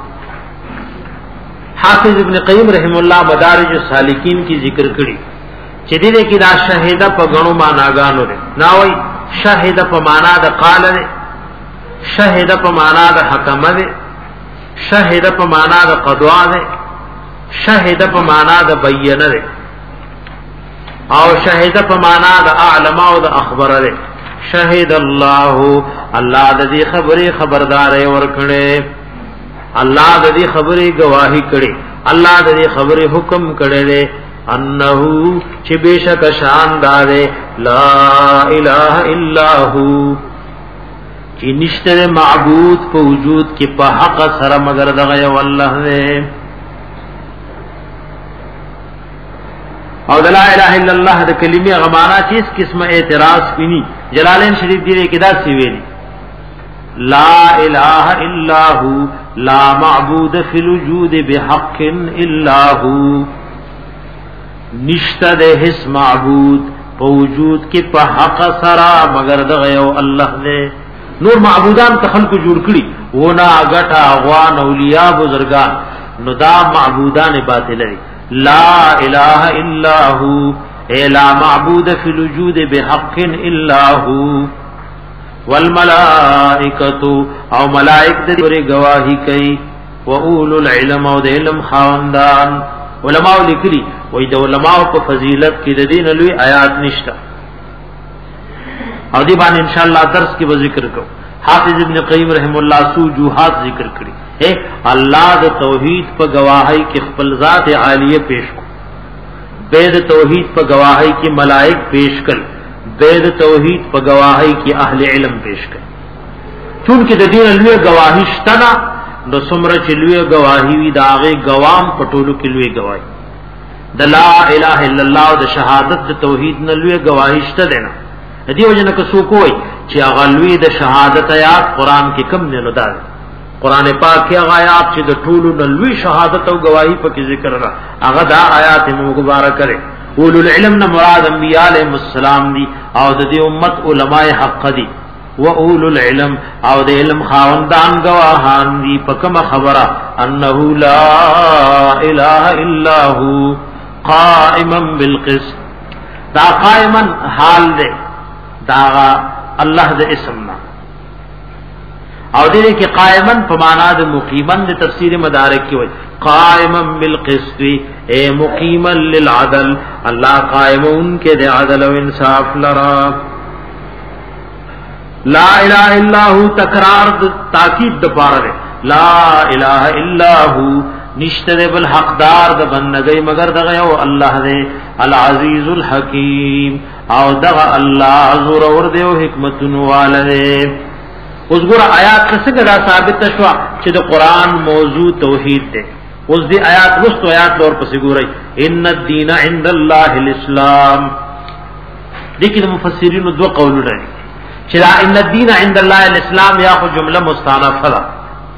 حافظ ابن قیم رحم الله مدارج السالکین کی ذکر کړي چې دې کې دا شهدا په غنو معناګانو ده ناوي شهد په معنا د قال ده شهد په معنا د حکم ده شهد په معنا د قضا ده شهد په معنا د بیان ده او شهد په معنا د اعلم او د اخبار ده شهد الله الله د دې خبره خبردار ور کړي الله د دې خبره گواہی کړي الله د دې خبره حکم کړي انه چې بشک شاندار لا اله الا هو چې نشته معبود په وجود کې په حق سره مگر دغه یو الله دی او لا اله الا الله د کلمې غمانا چې اس قسمه اعتراض پینی جلالین شریف دی کې دا سی ویلي لا اله الا هو لا معبود فی الوجود بحق الا هو نشتا دے حس معبود پا وجود کی پا حق سرا مگر دغه یو الله دے نور معبودان تخلق جوړ کړي ونا غټا غوان اولیاء بزرگان نو دا معبودان باطل دي لا اله الا هو لا معبود فی الوجود بحق الا هو والملائکۃ او ملائک دې گواہی کوي واولو العلم او د علم خواندان علماء لیکلي وای د علماء په فضیلت کې د دین لوی آیات نشته او دی باندې ان شاء الله درس کې به ذکر کو حافظ ابن قیم رحم الله سوجوحات ذکر کړي اے الله د توحید په گواہی کې خپل ذات عالیه پیش کو بيد توحید په گواہی کې ملائک پیش کړ بيد توحید په گواہی کې اهل علم پیش کړ چونکه د دین لوی گواہی شته نو سمره چې لوی گواہی وی داغه گوام پټولو کې لوی گواہی د لا اله الا الله او د شهادت د توحید نه لوی گواہی شته دینا دیو جن که سو کوی چې هغه لوی د شهادت آیات قران کې کم نه لدا قران پاک کې هغه آیات چې د ټولو نه لوی شهادت او گواہی په کې ذکر را هغه دا آیات مبارک کړي اولو العلم نه مراد انبیاء علیهم السلام دي او د دې امت علماء حق دي و اولو العلم او د علم خاوندان گواهان دي پکما خبره انه لا اله الا هو قائما بالقسط دا قائما حال دے دا اللہ دے اسمنا او دې کې قائما په معنا د مقیما د تفسیر مدارک کې وایي قائما بالقسط اے مقیما للعدل الله قائمون کې د عدل او انصاف لرا لا الہ الا هو تکرار د تاکید د پاره لا الہ الا هو نشته بل حقدار د بندګۍ مگر دغه او الله دې العزیز الحکیم او دغه الله زور ور دې او حکمتون والده اوس ګور آیات څخه دا ثابت شو چې د قران موضوع توحید ده اوس دې آیات وستو آیات تور پسې ګورئ ان الدین عند الله الاسلام دې کې مفسرین دوه قولونه دي چې ان الدین عند الله الاسلام یا خو جمله مستانفه ده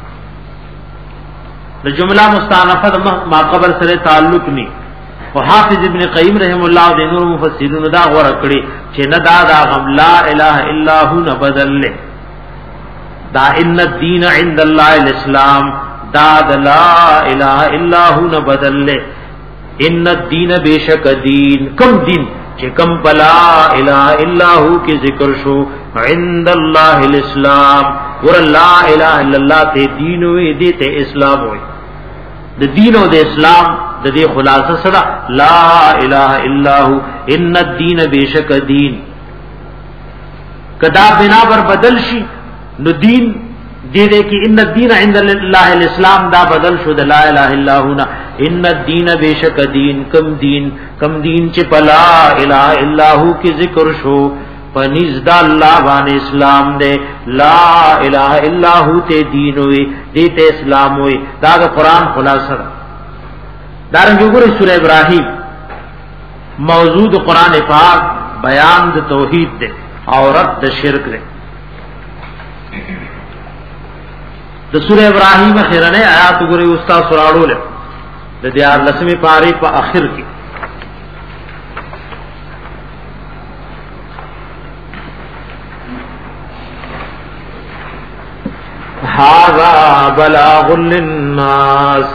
د جمله مستانفه ما قبل سره تعلق ني او حافظ ابن قیم رحم الله او نور مفسرین دا غوړه کړی چې نه دا دا غم لا اله الا هو نه بدل له دا ان الدین عند الله الاسلام دا لا اله الا هو نه بدل له ان الدین بیشک دین کم دین چې کم بلا اله الا هو کې ذکر شو عند الله الاسلام ور لا اله الا الله ته دین وي دې ته اسلام وي د دین او د اسلام د دې خلاصه سره لا اله الا هو ان الدین بیشک دین کدا بنا بر بدل شي نو دین دې دې کې ان الدین عند الله الاسلام دا بدل شو د لا اله الا هو ان الدین بیشک دین کم دین کم دین چې پلا اله الا هو کې ذکر شو پنځ د الله باندې اسلام دې لا اله الا هو ته دین وي دې ته اسلام وي دا د قران خلاصه دا رنګ وګورئ سورہ ابراهیم موضوع د قران پاک بیان د توحید دې او رد د شرک دې د سورہ ابراهیم اخرنه آیات وګورئ استاد سراړو له د دې لسمه پاری په اخر کې هذا بلاغ للناس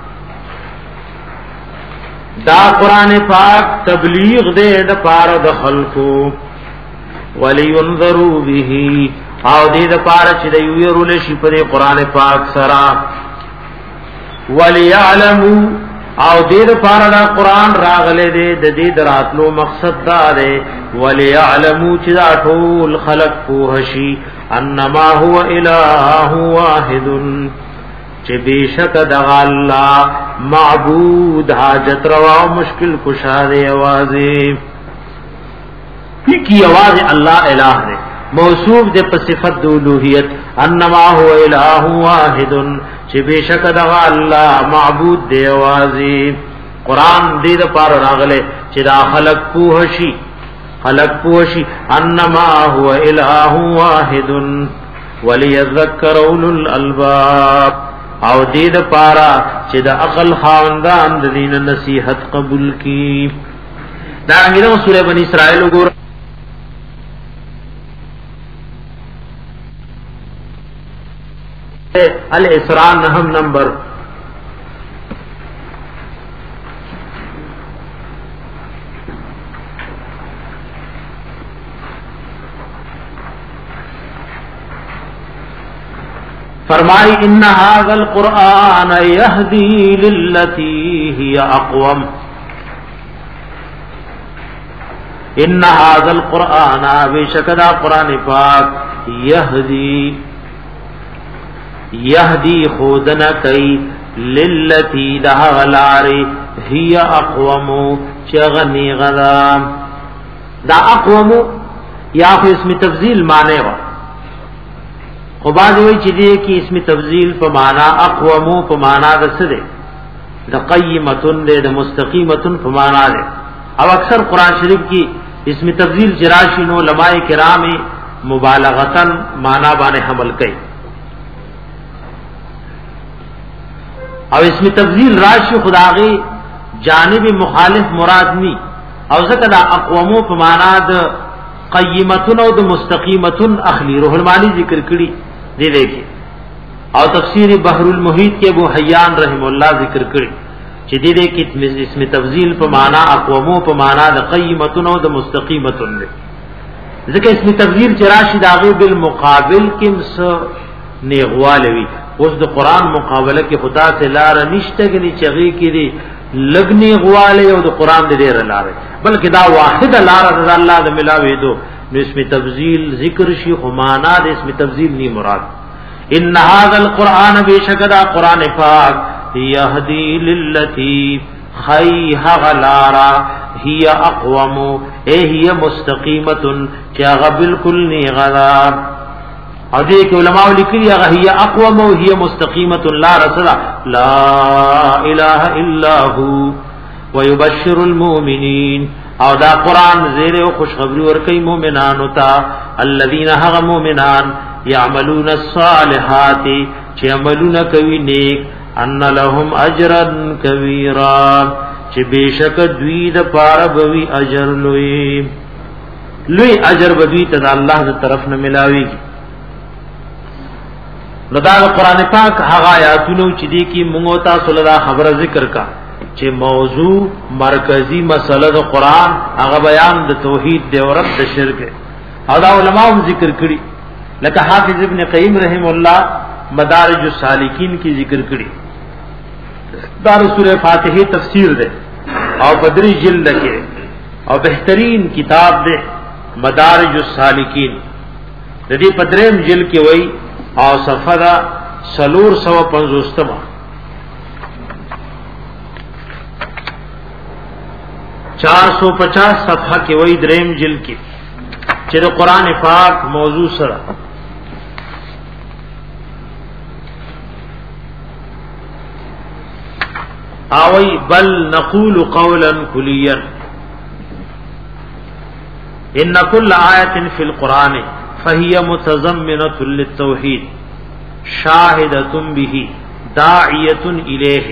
دا قران پاک تبلیغ دے د پار د خلقو ولینذروا به او دې د پار چې د یویرول شي په قران پاک سره وليعلموا او دې د پار د قران راغله دې د دې دراتلو مقصد دا دی وليعلموا چې دا ټول خلق په شي انما هو اله واحد چې بیشک د الله معبود حاجت روا مشکل کشا دی आवाज کی आवाज الله الہ ہے موصوف دے په صفت د الوهیت انما هو اله واحد چې بیشک د الله معبود دی आवाज قران دې د پار راغله چې دا خلق په شي خلق پوشی انما هو اله واحد وليذكر اولو الالباب او دې د پارا چې د عقل خاوندان د دین نصیحت قبول کی دا غیره سورہ بنی اسرائیل وګور الاسراء نهم نمبر فرمائی ان هذا القرآن يهدي للتي هي اقوم ان هذا القرآن بشکدا قرآن پاک يهدي يهدي خودنا کئی للتي ده غلاری هي اقوم چغنی غدام دا اقوم یا خو اسم تفضیل معنی وا خو بعد وی چې دې کې اسم تفضیل په معنا اقومو په معنا د څه ده د قیمتون ده د مستقیمتون په معنا ده او اکثر قران شریف کې اسم تفضیل جراشی نو علماء کرام مبالغتن معنا باندې حمل کوي او اسم تفضیل راشی خداغي جانب مخالف مراد ني او ځکه دا اقومو په معنا د قیمتون او د مستقیمتون اخلی روح المانی ذکر کړي دی دیکھیں او تفسیر بحر المحیط کے ابو حیان رحم اللہ ذکر کړي چې دې دې کې اسم تفضیل په معنا اقومو په معنا د قیمتون او د مستقیمتون دی ځکه اسم تفضیل چې راشي داغه بالمقابل کې مس نیغوالوي اوس د قران مقابله کې خدا ته لار نشته غني چغي کې دي لګنی غواله او د قران دې ډېر لار بلکې دا واحد لار د الله د ملاوي دو نو اسم تفضیل ذکر شي خو معنا د اسم تفضیل ني مراد ان هذا القران بشکدا قران پاک يهدي للتي خيها غلارا هي اقوم اي هي مستقيمه چا بالکل ني غلار او دې کې علماء لیکلي هغه هي اقوم او هي مستقيمه لا رسول لا اله الا هو ويبشر المؤمنين او دا قران زیر او خوشخبری ورکي مؤمنانو ته الذين هم مؤمنان يعملون الصالحات چې عملونه کوي نیک ان لهم اجرا كبيرا چې بشک دوی د پاره بوي اجر لوی لوی اجر بدوی ته الله تر طرف نه ملاويږي نو دا قرآن پاک هغه آیاتونو چې دي کې موږ تاسو له خبره ذکر کا چې موضوع مرکزی مسله د قرآن هغه بیان د توحید دی او رد د شرک او دا علماء ذکر کړي لکه حافظ ابن قیم رحم الله مدارج السالکین کی ذکر کړي دا سورہ فاتحه تفسیر ده او بدری جلد کې او بهترین کتاب ده مدارج السالکین د دې پدریم جلد کې وای او صفحه سلور سو پنځوستمه چار سو پچاس صفحه کې وای دریم جلد کې چې د قران پاک موضوع سره اوي بل نقول قولا كليا ان كل آية في القرآن فهي متضمنة للتوحيد شاهدة به داعية إليه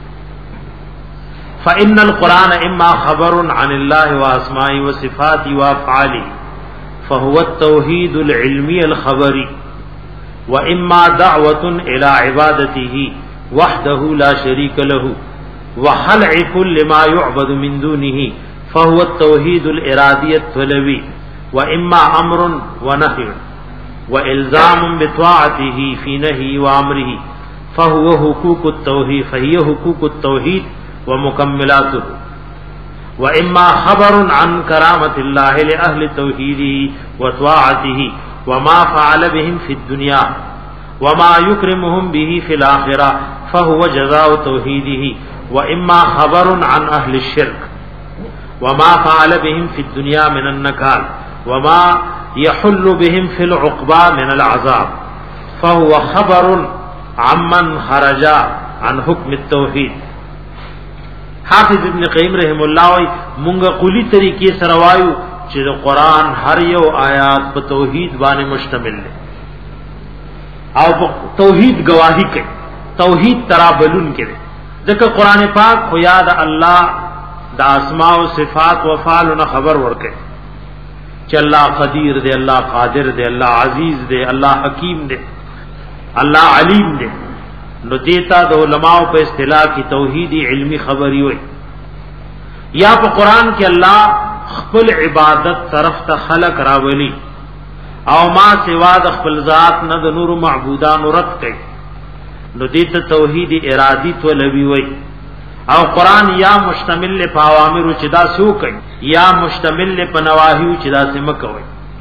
فإن القرآن إما خبر عن الله وأسمائه وصفاته وأفعاله فهو التوحيد العلمي الخبري وإما دعوة إلى عبادته وحده لا شريك له وخلع كل ما يعبد من دونه فهو التوحيد الإرادي الطلبي وإما أمر ونهي وإلزام بطاعته في نهي وأمره فهو حقوق التوحيد فهي حقوق التوحيد ومكملاته وإما خبر عن كرامة الله لأهل توحيده وطاعته وما فعل بهم في الدنيا وما يكرمهم به في الآخرة فهو جزاء توحيده وإما خبر عن أهل الشرك وما فعل بهم في الدنيا من النكال وما يحل بهم في العقبى من العذاب فهو خبر عمن خرج عن حكم التوحيد. حافظ ابن قیم رحم الله وی مونږه قولی طریقې سره وایو چې د قران هر یو آیات په توحید باندې مشتمل دی او په توحید گواہی کوي توحید ترابلون کوي ځکه قران پاک خو یاد الله د اسماء او صفات او افعال نه خبر ورکړي چې الله قدیر دی الله قادر دی الله عزیز دی الله حکیم دی الله علیم دی نو دیتا د علماء په اصطلاح کی توحیدی علمی خبری وي یا په قران کې الله خپل عبادت طرف ته خلق راولي او ما سوا د خپل ذات نه د نور معبودان رد کوي نو دیتا توحیدی ارادی طلبی وي او قران یا مشتمل په اوامر چې دا سو کوي یا مشتمل په نواهی چې دا سم کوي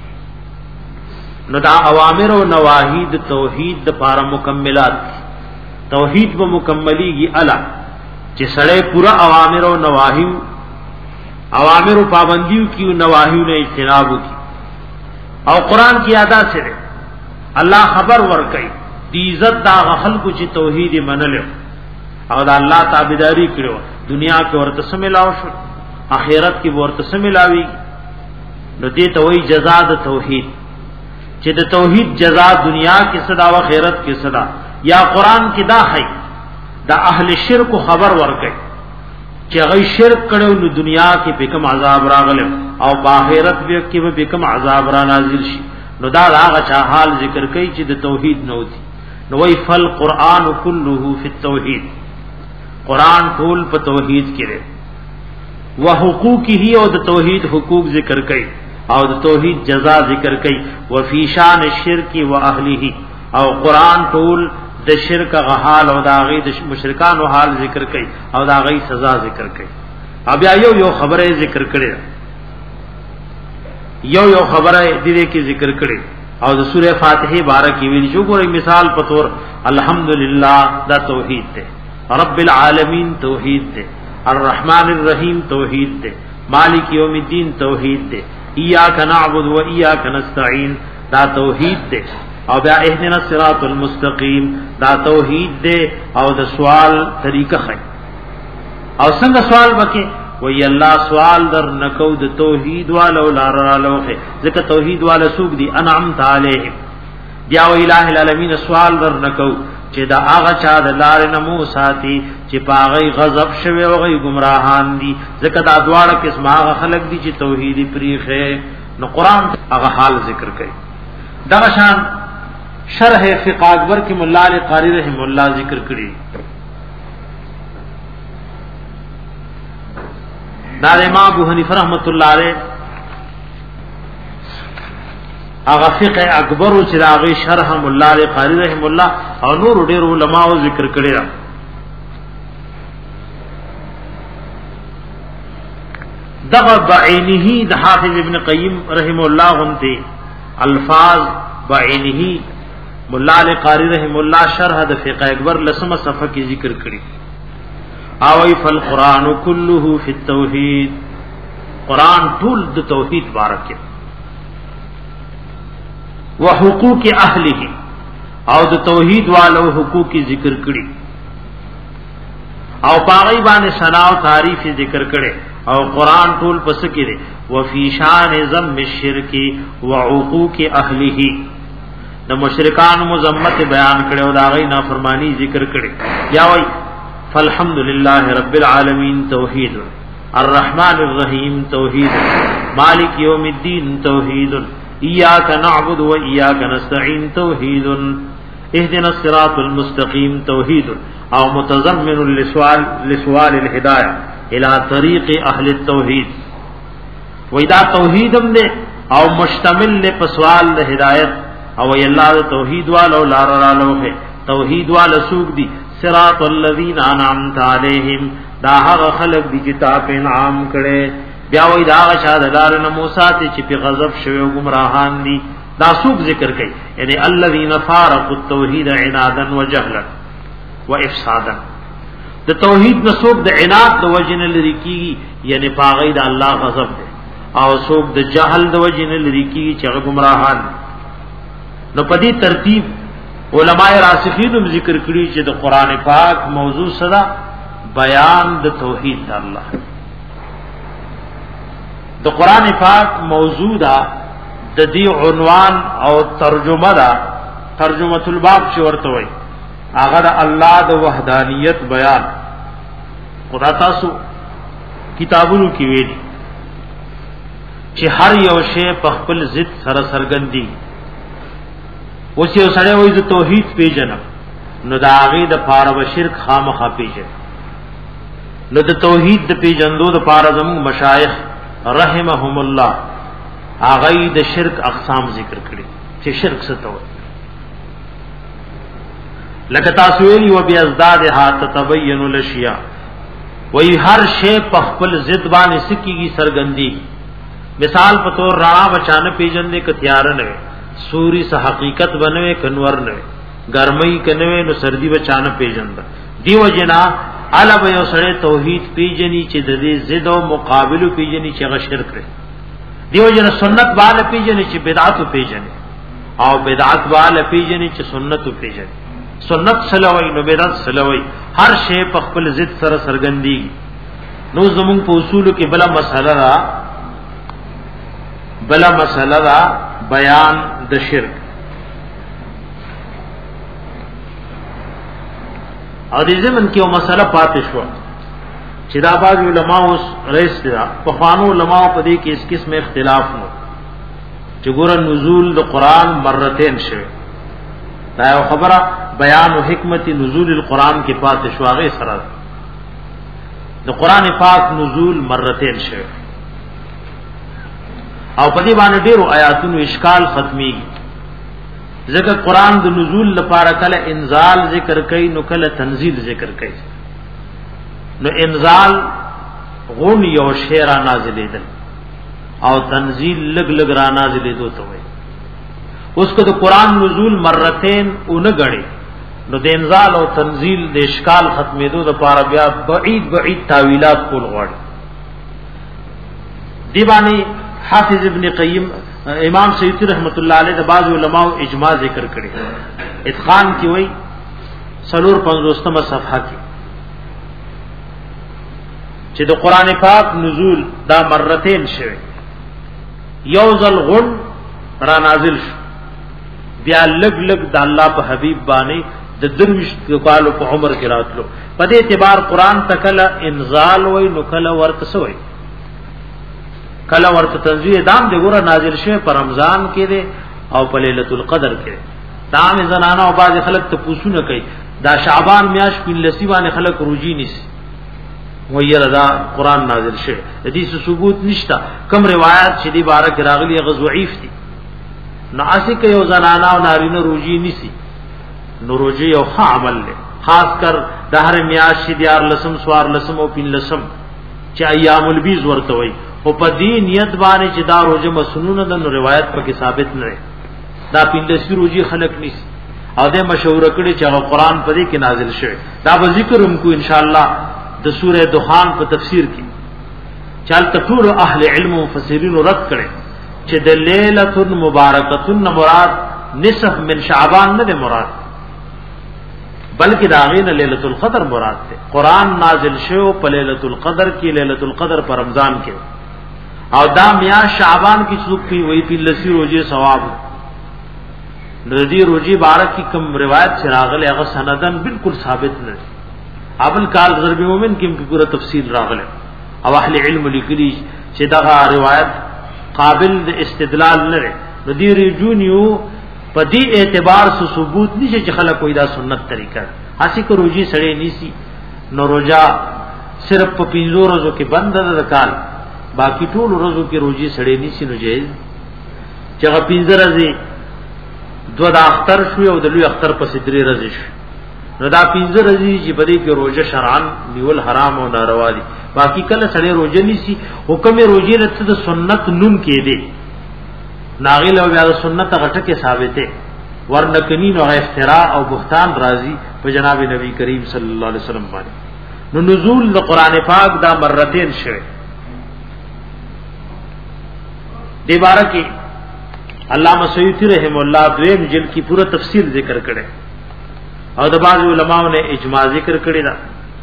نو دا اوامر او نواهی د توحید د لپاره مکملات توحید به مکملیږي الا چې سړی پورا اوامر او نواهی اوامر او پابندیو کیو نواهی نه اجتناب کی او قران کی ادا سره الله خبر ورکړي دی عزت دا خلق چې توحید منل او دا الله تابعداري کړو دنیا کې ورته سملاو شو اخرت کې ورته سملاوي نو دې ته وایي جزاء د توحید چې د توحید جزاء دنیا کې صدا او آخرت کې صدا یا قران کې دا خی دا اهل شرک خبر ورکړي چې هغه شرک کړو نو دنیا کې به کوم عذاب راغله او په آخرت کې به کوم عذاب را نازل شي نو دا هغه چا حال ذکر کوي چې د توحید نه وتی نو وی فل قران كله فی التوحید قران ټول په توحید کې لري و حقوقه او د توحید حقوق ذکر کړي او د توحید جزاء ذکر کړي و فی شان الشرک و اهله او قران ټول د شرک غحال او د غي د مشرکانو حال ذکر کړي او د غي سزا ذکر کړي. بیا یو یو خبره ذکر کړي یو یو خبره دې کې ذکر کړي او د سوره فاتحه بارکه ویل شو. ګورې مثال په تور الحمدللہ دا توحید ده، رب العالمین توحید ده، الرحمن الرحیم توحید ده، مالک یوم الدین توحید ده، ایاک نعبد و ایاک نستعین دا توحید ده. او بیا اهدنا الصراط المستقیم دا توحید ده او د سوال طریقه خي او څنګه سوال وکي وی الله سوال در نکو د توحید والو لارالوخه ځکه توحید والا سوق دي انعمت علیهم. بیا و الہ العالمین سوال در نکو چې دا هغه چا د لار نمو ساتي چې پاغي غضب شوی او غي گمراهان دي ځکه دا دواړه قسمه هغه خلق دي چې توحیدی پریخه. نو قران هغه حال ذکر کوي. دا شان شرح فقہ اکبر کی مولا علی قاری رحم الله ذکر کړي. دا امام ابو حنیفه رحمۃ اللہ علیہ هغه فقہ اکبر چې راغی شرح مولا علی قاری رحم الله او نور ډیر علماء ذکر کړي. دغه بعینه د حافظ ابن قیم رحم الله غنتی الفاظ بعینه مولا علی قاری رحم الله شرح د فقہ اکبر لسمه صفحه کې ذکر کړي. اوی فالقرآن كله فی التوحید، قرآن ټول د توحید بارک و حقوق اهله او د توحید والو حقوق ذکر کړي او پاغی باندې ثنا او تعریف ذکر کړي. او قرآن ټول پس کې دی و فی شان ذم الشرک و عقوق اهله د مشرکان مذمت بیان کړي او دا غي نافرمانی ذکر کړي. یا وای فالحمد لله رب العالمین توحید، الرحمن الرحیم توحید، مالک یوم الدین توحید، ایاک نعبد و ایاک نستعین توحید، اهدنا الصراط المستقیم توحید او متضمن لسوال لسوال الهدایہ الى طریق اهل التوحید. وإذا توحیدم دے او مشتمل لے پسوال ہدایت او اللہ توحید والا لار رالو ہے توحید والا سوق دی صراط الذین انعمت علیہم دا هغه خلق دی چې تا په انعام کړي. بیا وای دا هغه شاد دار نه موسی ته چې په غضب شوی او گمراهان دي دا سوق ذکر کړي. یعنی الذین فارقوا التوحید عنادا وجهلا وافسادا. د توحید نه سوق د عناد د وجن لري کی یعنی پاغی د الله غضب دی او سوق د جهل د وجن لري کی چې گمراهان. نو په دې ترتیب علماء راسخین ذکر کړي چې د قران پاک موضوع صدا بیان د توحید د الله. د قران پاک موضوع دا د دې عنوان او ترجمه دا ترجمه الباب چې ورته وایي هغه د الله د وحدانیت بیان. خدا تاسو کتابونو کې ویلي چې هر یو شی په خپل ضد سره سرګندي. اوس یو سره وایي د توحید پیژنم نو د هغه د پاره و شرک خامخا پیژن. نو د توحید د پیژندو د پاره زمو مشایخ رحمهم الله هغه د شرک اقسام ذکر کړي چې شرک څه ته وایي. لکه تاسو ویلي و بیازدادها تتبین الاشیاء وی هر شی په خپل ضد باندې سکیږي سرګندی. مثال په تور رانا بچانه پیژندې کتیار نه سوري سه حقیقت بنوي کنور نه ګرمۍ کنوي نو سردی بچانه پیژند. دیو جنا علا به یو سره توحید پیژني چې د دې ضد او مقابل پیژني چې هغه شرک دی. دیو جنا سنت باندې پیژني چې بدعت پیژني او بدعت باندې پیژني چې سنت پیژني. سنت سلوی نو بدعت سلوی هر شی په خپل ضد سره سرګندی. نو زمون په اصول کې بلا مسله را بلا مسله را بیان د شرک او دې زمن کې یو مسله پاتې شو چې دا باز علماء اوس رئیس دي په خوانو علماء په دې کې اس قسم اختلاف نو چې ګور نزول د قران مرتين شوه. دا یو خبره بیان او حکمت نزول القرآن کې پاتې شواغه سره د قران پاک نزول مرتين شوه او په دې باندې ډیرو آیاتونو اشکال ختمي ځکه قران د نزول لپاره کله انزال ذکر کوي نو کله تنزيل ذکر کوي نو انزال غون یو شعر نازلېدل او تنزيل لګ لګ را نازلېدو ته وي اوس کو د قران نزول مرتين اون غړي نو د انزال او تنزيل د اشکال ختمېدو لپاره بیا بعید بعید تاویلات کول غواړي دی باندې حافظ ابن قیم امام سیوطی رحمت الله علیه د بعض علماء اجماع ذکر کړي اتقان کی وای سلور پنځوستمه صفحه کې چې د قران پاک نزول دا مرتين شوه یوزل غن را نازل شو بیا لګ لګ د الله په حبیب باندې د درویش کالو په عمر کې راتلو په دې اعتبار قران تکله انزال وای نو کله ورته سوې کله ورته تنزیه دام دی ګوره نازل شوه په رمضان کې دی او په ليله القدر کې دام زنانه او باز خلک ته پوښتنه کوي دا شعبان میاش په لسی باندې خلک روجي نيسي ویره دا قران نازل شوه د دې ثبوت نشته کوم روایت چې دی بارک راغلی غضعیف دي ناسک یو زنانه او نارینه روجي نيسي نو روجي یو ښه عمل له خاص کر د هر میاش دیار لسم سوار لسم او پین لسم چې ایام البیز ورته وي او په دې نیت باندې چې دا روزه مسنون ده نو روایت پکې ثابت نه ده دا پیندسي روزي خلق نيسي او د مشهور کړي چې قرآن په دې کې نازل شوی دا به ذکرم کو ان شاء الله د سوره دخان په تفسیر کې چل ټول اهل علم او مفسرین رد کړي چې د ليله مبارکه مراد نصف من شعبان نه ده مراد بلکې دا غینه ليله القدر مراد ده قرآن نازل شوی په ليله القدر کې ليله القدر پر رمضان کې او دا میا شعبان کی څوک پی وی پی لسی روزه ثواب ندی روزي بارک کی کم روایت چراغله هغه سندن بالکل ثابت نه ابل کال ضرب مومن کی پورا تفصیل راغله او اهل علم لیکلی چې دا روایت قابل د استدلال نه ندی رجونیو په دې اعتبار سو ثبوت نشي چې خلک کوئی دا سنت طریقہ اسی کو روزي سړې نیسی نو روزا صرف په پینځو ورځو کې بند ده کال باقی ټول ورځو کې روزي سړې نیسی نو جایز چې هغه پینځه ورځې دو د اختر شو او د لوی اختر په سدري ورځې شو نو دا پینځه ورځې چې بده کې روزه شرعن نیول حرام او ناروا دي باقی کله سړې روزه نیسی حکم روزي رته د سنت نوم کې دي ناغیل او بیا سنت غټه کې ثابته ورنکنی نو افتراء او بهتان راضی په جناب نبی کریم صلی الله علیه وسلم باندې نو نزول د قران پاک دا مرتين شوه دی بارکی علامہ سیوطی رحم اللہ دویم جلد کی پورا تفصیل ذکر کرے اور د بعض علماء نے اجماع ذکر کړی دا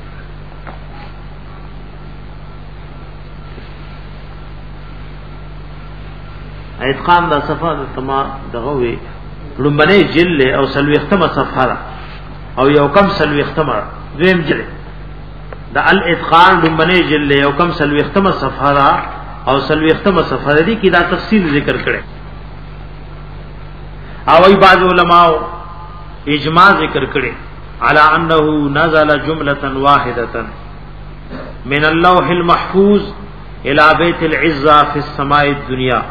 اتقان دا صفحه تما دغه وی لمبنه جلد او سلوی ختمه صفحه او یو کم سلوی ختمه دویم جلد دا الاتقان لمبنه جلد یو کم سلوی ختمه صفحه او سلوی ختمه صفحه دي کی دا تفصیل ذکر کړي او ای بعض علماء اجماع ذکر کړي على انه نزل جمله واحده من اللوح المحفوظ الى بيت العزه في السماء الدنيا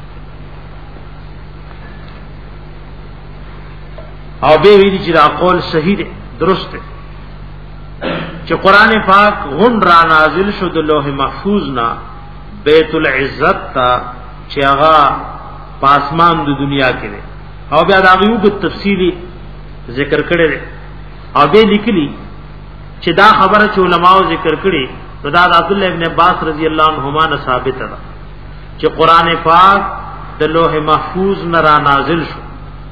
او به ویل چې دا قول صحیح دی درست دی چې قران پاک غون را نازل شو د لوح محفوظ نا بیت العزت تا چې هغه پاسمان د دنیا کې دی او بیا دا یو د تفصیلی ذکر کړی دی او به لیکلی چې دا خبره چې علماو ذکر کړي دا د عبد الله ابن عباس رضی الله عنهما نه ثابت ده چې قران پاک د لوح محفوظ نه را نازل شو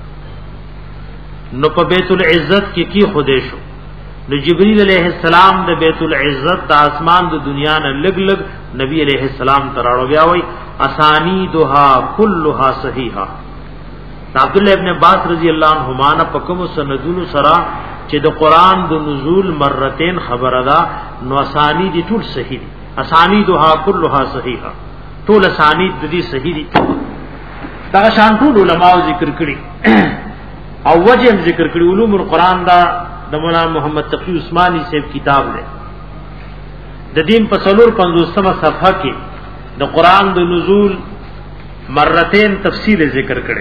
نو په بیت العزت کې کی خوده شو نو جبرئیل علیہ السلام د بیت العزت د اسمان د دنیا نه لګ لګ نبی علیہ السلام تراړو بیا وای اسانیدها كلها صحیحه عبد الله ابن عباس رضی الله عنهما نه پکم سندونو سرا چې د قران د نزول مرتين خبره ده نو اسانید ټول صحیح دي اسانیدها كلها صحیحه ټول اسانید د دې صحیح دي دا شان ټول علماء ذکر کړي او وجه ذکر کړي علوم القرآن دا د مولانا محمد تقی عثماني صاحب کتاب دی د دین په څلور پنځوسمه صفحه کې د قران د نزول مرتين تفصیل ذکر کړي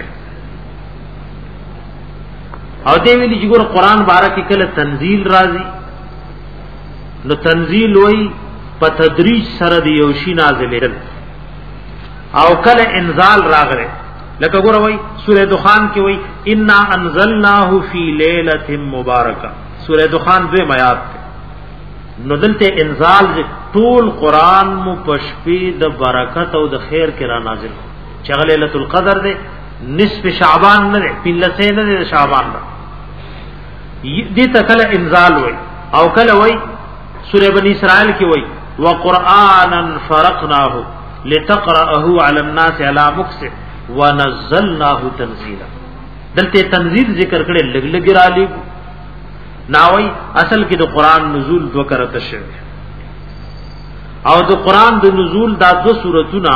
او دې ویلي چې ګور قران بارکه کله تنزيل راځي نو تنزيل وای په تدریج سره دی یو شی نازلېدل او کله انزال راغره لکه ګور وای سوره دخان کې وای انا انزلناه فی ليله مبارکه سوره دخان دوی میات نو دلته انزال ټول قران مو پشپی د برکت او د خیر کې را نازل چې ليله القدر ده نصف شعبان نه ده پنځه نه ده شعبان ده دې ته کله انزال وای او کله وای سوره بنی اسرائیل کې وای وقرانا فرقناه لتقرأه على الناس على مكث ونزلناه تنزيلا دلته تنزيل ذکر کړي لګ لګ را لې ناوي اصل کې د قران نزول دو کرته شوی او د قران د نزول دا دو سورتونه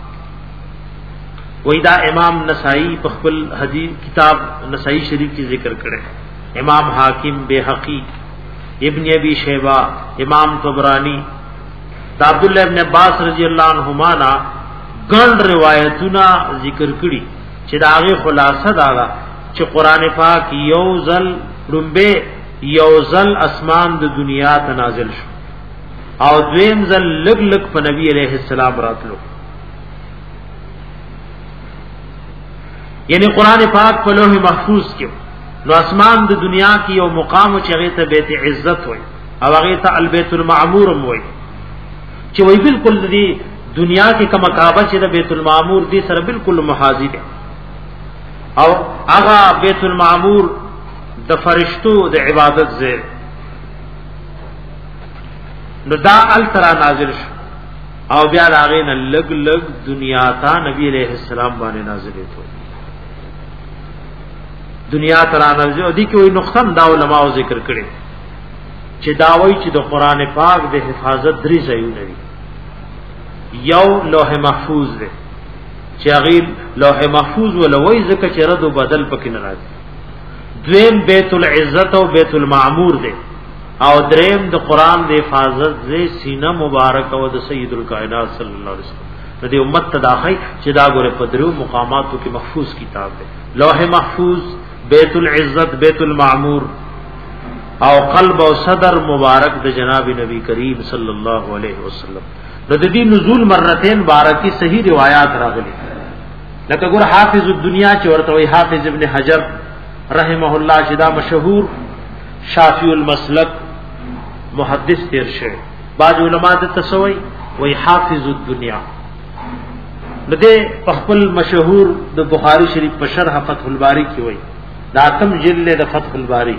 وای دا امام نسائی په خپل حدیث کتاب نسائی شریف کې ذکر کړي امام حاکم بیہقی ابن ابی شیبہ امام طبرانی دا عبداللہ ابن عباس رضی اللہ عنہما نا ګڼ روایتونه ذکر کړي چې دا هغه خلاصه دا چې قران پاک یو ځل لومبه یو ځل اسمان د دنیا ته نازل شو او دویم ځل لګ لګ په نبی علیہ السلام راتلو یعنی قران پاک په لوح محفوظ کې نو اسمان د دنیا کې یو مقام چې هغه ته بیت عزت وای او هغه ته البیت المعمور وای چې وای بالکل دی دنیا کې کوم کعبه چې د بیت المعمور دی سره بالکل محاذی ده او هغه بیت المعمور د فرشتو د عبادت زیر نو دا ال ترا نازل شو او بیا هغه نه لګ لګ دنیا ته نبی علیہ السلام باندې نازل شو دنیا ترا نازل او دي کې وي نقصان دا علماء ذکر کړي چې دا وایي چې د قران پاک د حفاظت درې ځایونه دي یو لوح محفوظ ده چې هغه لوح محفوظ ولوي ځکه چې رد او بدل پکې نه راځي دویم بیت العزت او بیت المعمور ده او دریم د قران د حفاظت زې سینه مبارک او د سید الکائنات صلی الله علیه وسلم د دې امت تداخی چې دا ګوره په درو مقاماتو کې محفوظ کتاب ده لوح محفوظ بیت العزت بیت المعمور او قلب او صدر مبارک د جناب نبی کریم صلی الله علیه وسلم د دې نزول مرتين بارکی صحیح روایت راغلي لکه ګور حافظ الدنیا چې ورته وي حافظ ابن حجر رحمه الله چې دا مشهور شافعی المسلک محدث تیر شه بعض علما د تسوی وي حافظ الدنیا لده خپل مشهور د بخاری شریف په شرح فتح الباری کې وي دا تم جلد د فتح الباری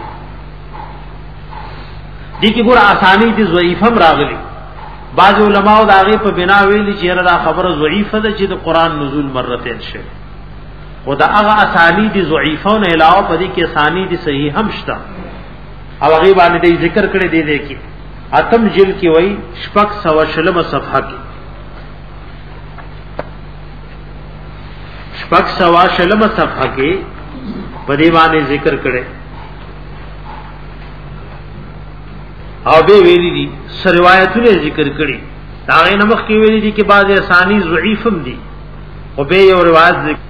دي کې ګور اسانی دي ضعیفم راغلي بعض علماء دا هغه په بنا ویلي چې دا خبره ضعیفه ده چې د قران نزول مرتين شه او دا هغه اسانید ضعیفون علاوه په دې کې اسانید صحیح هم شته او هغه باندې ذکر کړی دی دی کې اتم جل کې وای شپږ سو شلم صفحه کې شپږ سو شلم صفحه کې په دې باندې ذکر کړی او به ویلي دي سر روایتونه ذکر کړي دا غي نمخ کې ویلي دي کې بعض اسانید ضعیفم دي او به یو روایت ذکر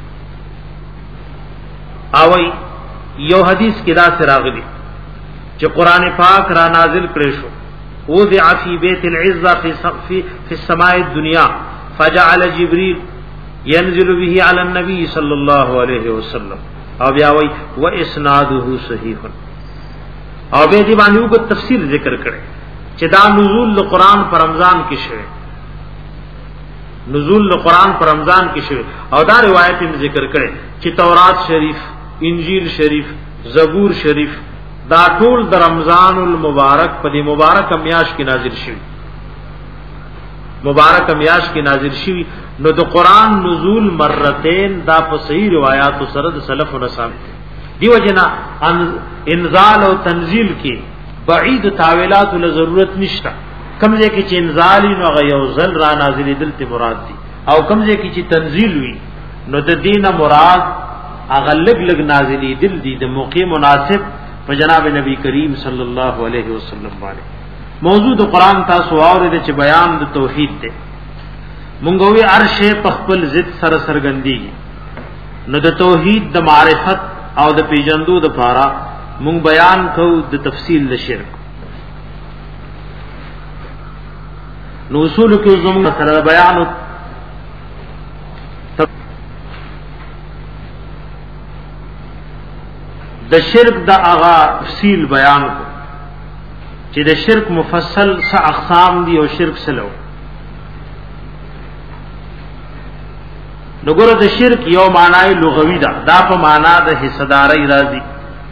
او یو حدیث کې دا سره راغلي چې قران پاک را نازل کړی شو وضع فی بیت العزه فی فی فی السماء الدنيا فجعل جبريل ينزل به على النبي صلى الله عليه وسلم او بیا وای و اسناده صحیح او به دی باندې وګ تفصیل ذکر کړي چې دا نزول قرآن پر رمضان کې شوه نزول قرآن پر رمضان کې شوه او دا روایت هم ذکر کړي چې تورات شریف انجیل شریف زبور شریف دا ټول د رمضان المبارک په دې مبارک میاش کې نازل شوی مبارک میاش کې نازل شوی نو د قرآن نزول مرتين دا په صحیح روایت سره د سلف او صحابه دیو جنا انزال او تنزیل کې بعید تاویلات له ضرورت نشته کمزې کې چې انزال نو غيو زل را نازل دلته مراد دي او کمزې کې چې تنزیل وي نو د دینه مراد اغلب لګ نازلی دل دي د موقع مناسب په جناب نبی کریم صلی الله علیه وسلم باندې موضوع د قران تاسو اورئ چې بیان د توحید دی مونږ وی ارشه په خپل ضد سره سرګندېږي نو د توحید د معرفت او د پیجندو د پاره مونږ بیان کوو د تفصیل د شرک نو اصول کې زموږ سره بیان د شرک د اغا تفصیل بیان کو چې د شرک مفصل څه اقسام دي او شرک سلو نګور د شرک یو معنی لغوی ده دا په معنا د حصداري راځي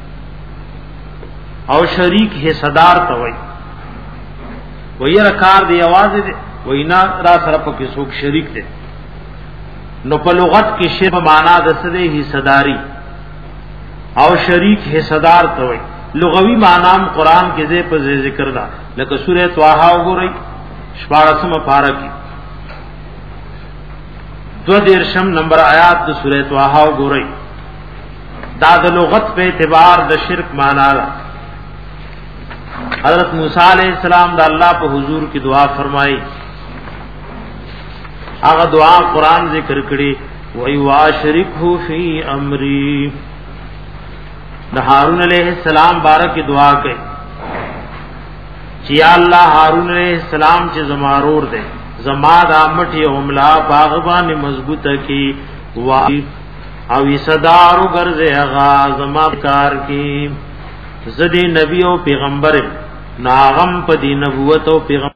او شریک حصدار ته وای ویره کار دی आवाज دی وینا را سره په کې څوک شریک دی نو په لغت کې شرک په معنا د سده حصداري او شریک حصدار ته وای لغوی معنی قرآن کې ځې په ذکر ده لکه سوره طه وګورئ شپږم پارا کې دو دیرشم نمبر آیات د سورۃ طه وګورئ دا د لغت په اعتبار د شرک معنا ده حضرت موسی علیہ السلام د الله په حضور کې دعا فرمایي هغه دعا قرآن ذکر کړي وای واشرکه فی امری د هارون علیہ السلام بارک دعا کړي چې الله هارون علیہ السلام چې زمارور دے زما د امټي عملا باغبان مضبوطه کی وای او صدارو ګرځه هغه زما کار کی زدی نبی او پیغمبر ناغم په دی نبوت او پیغمبر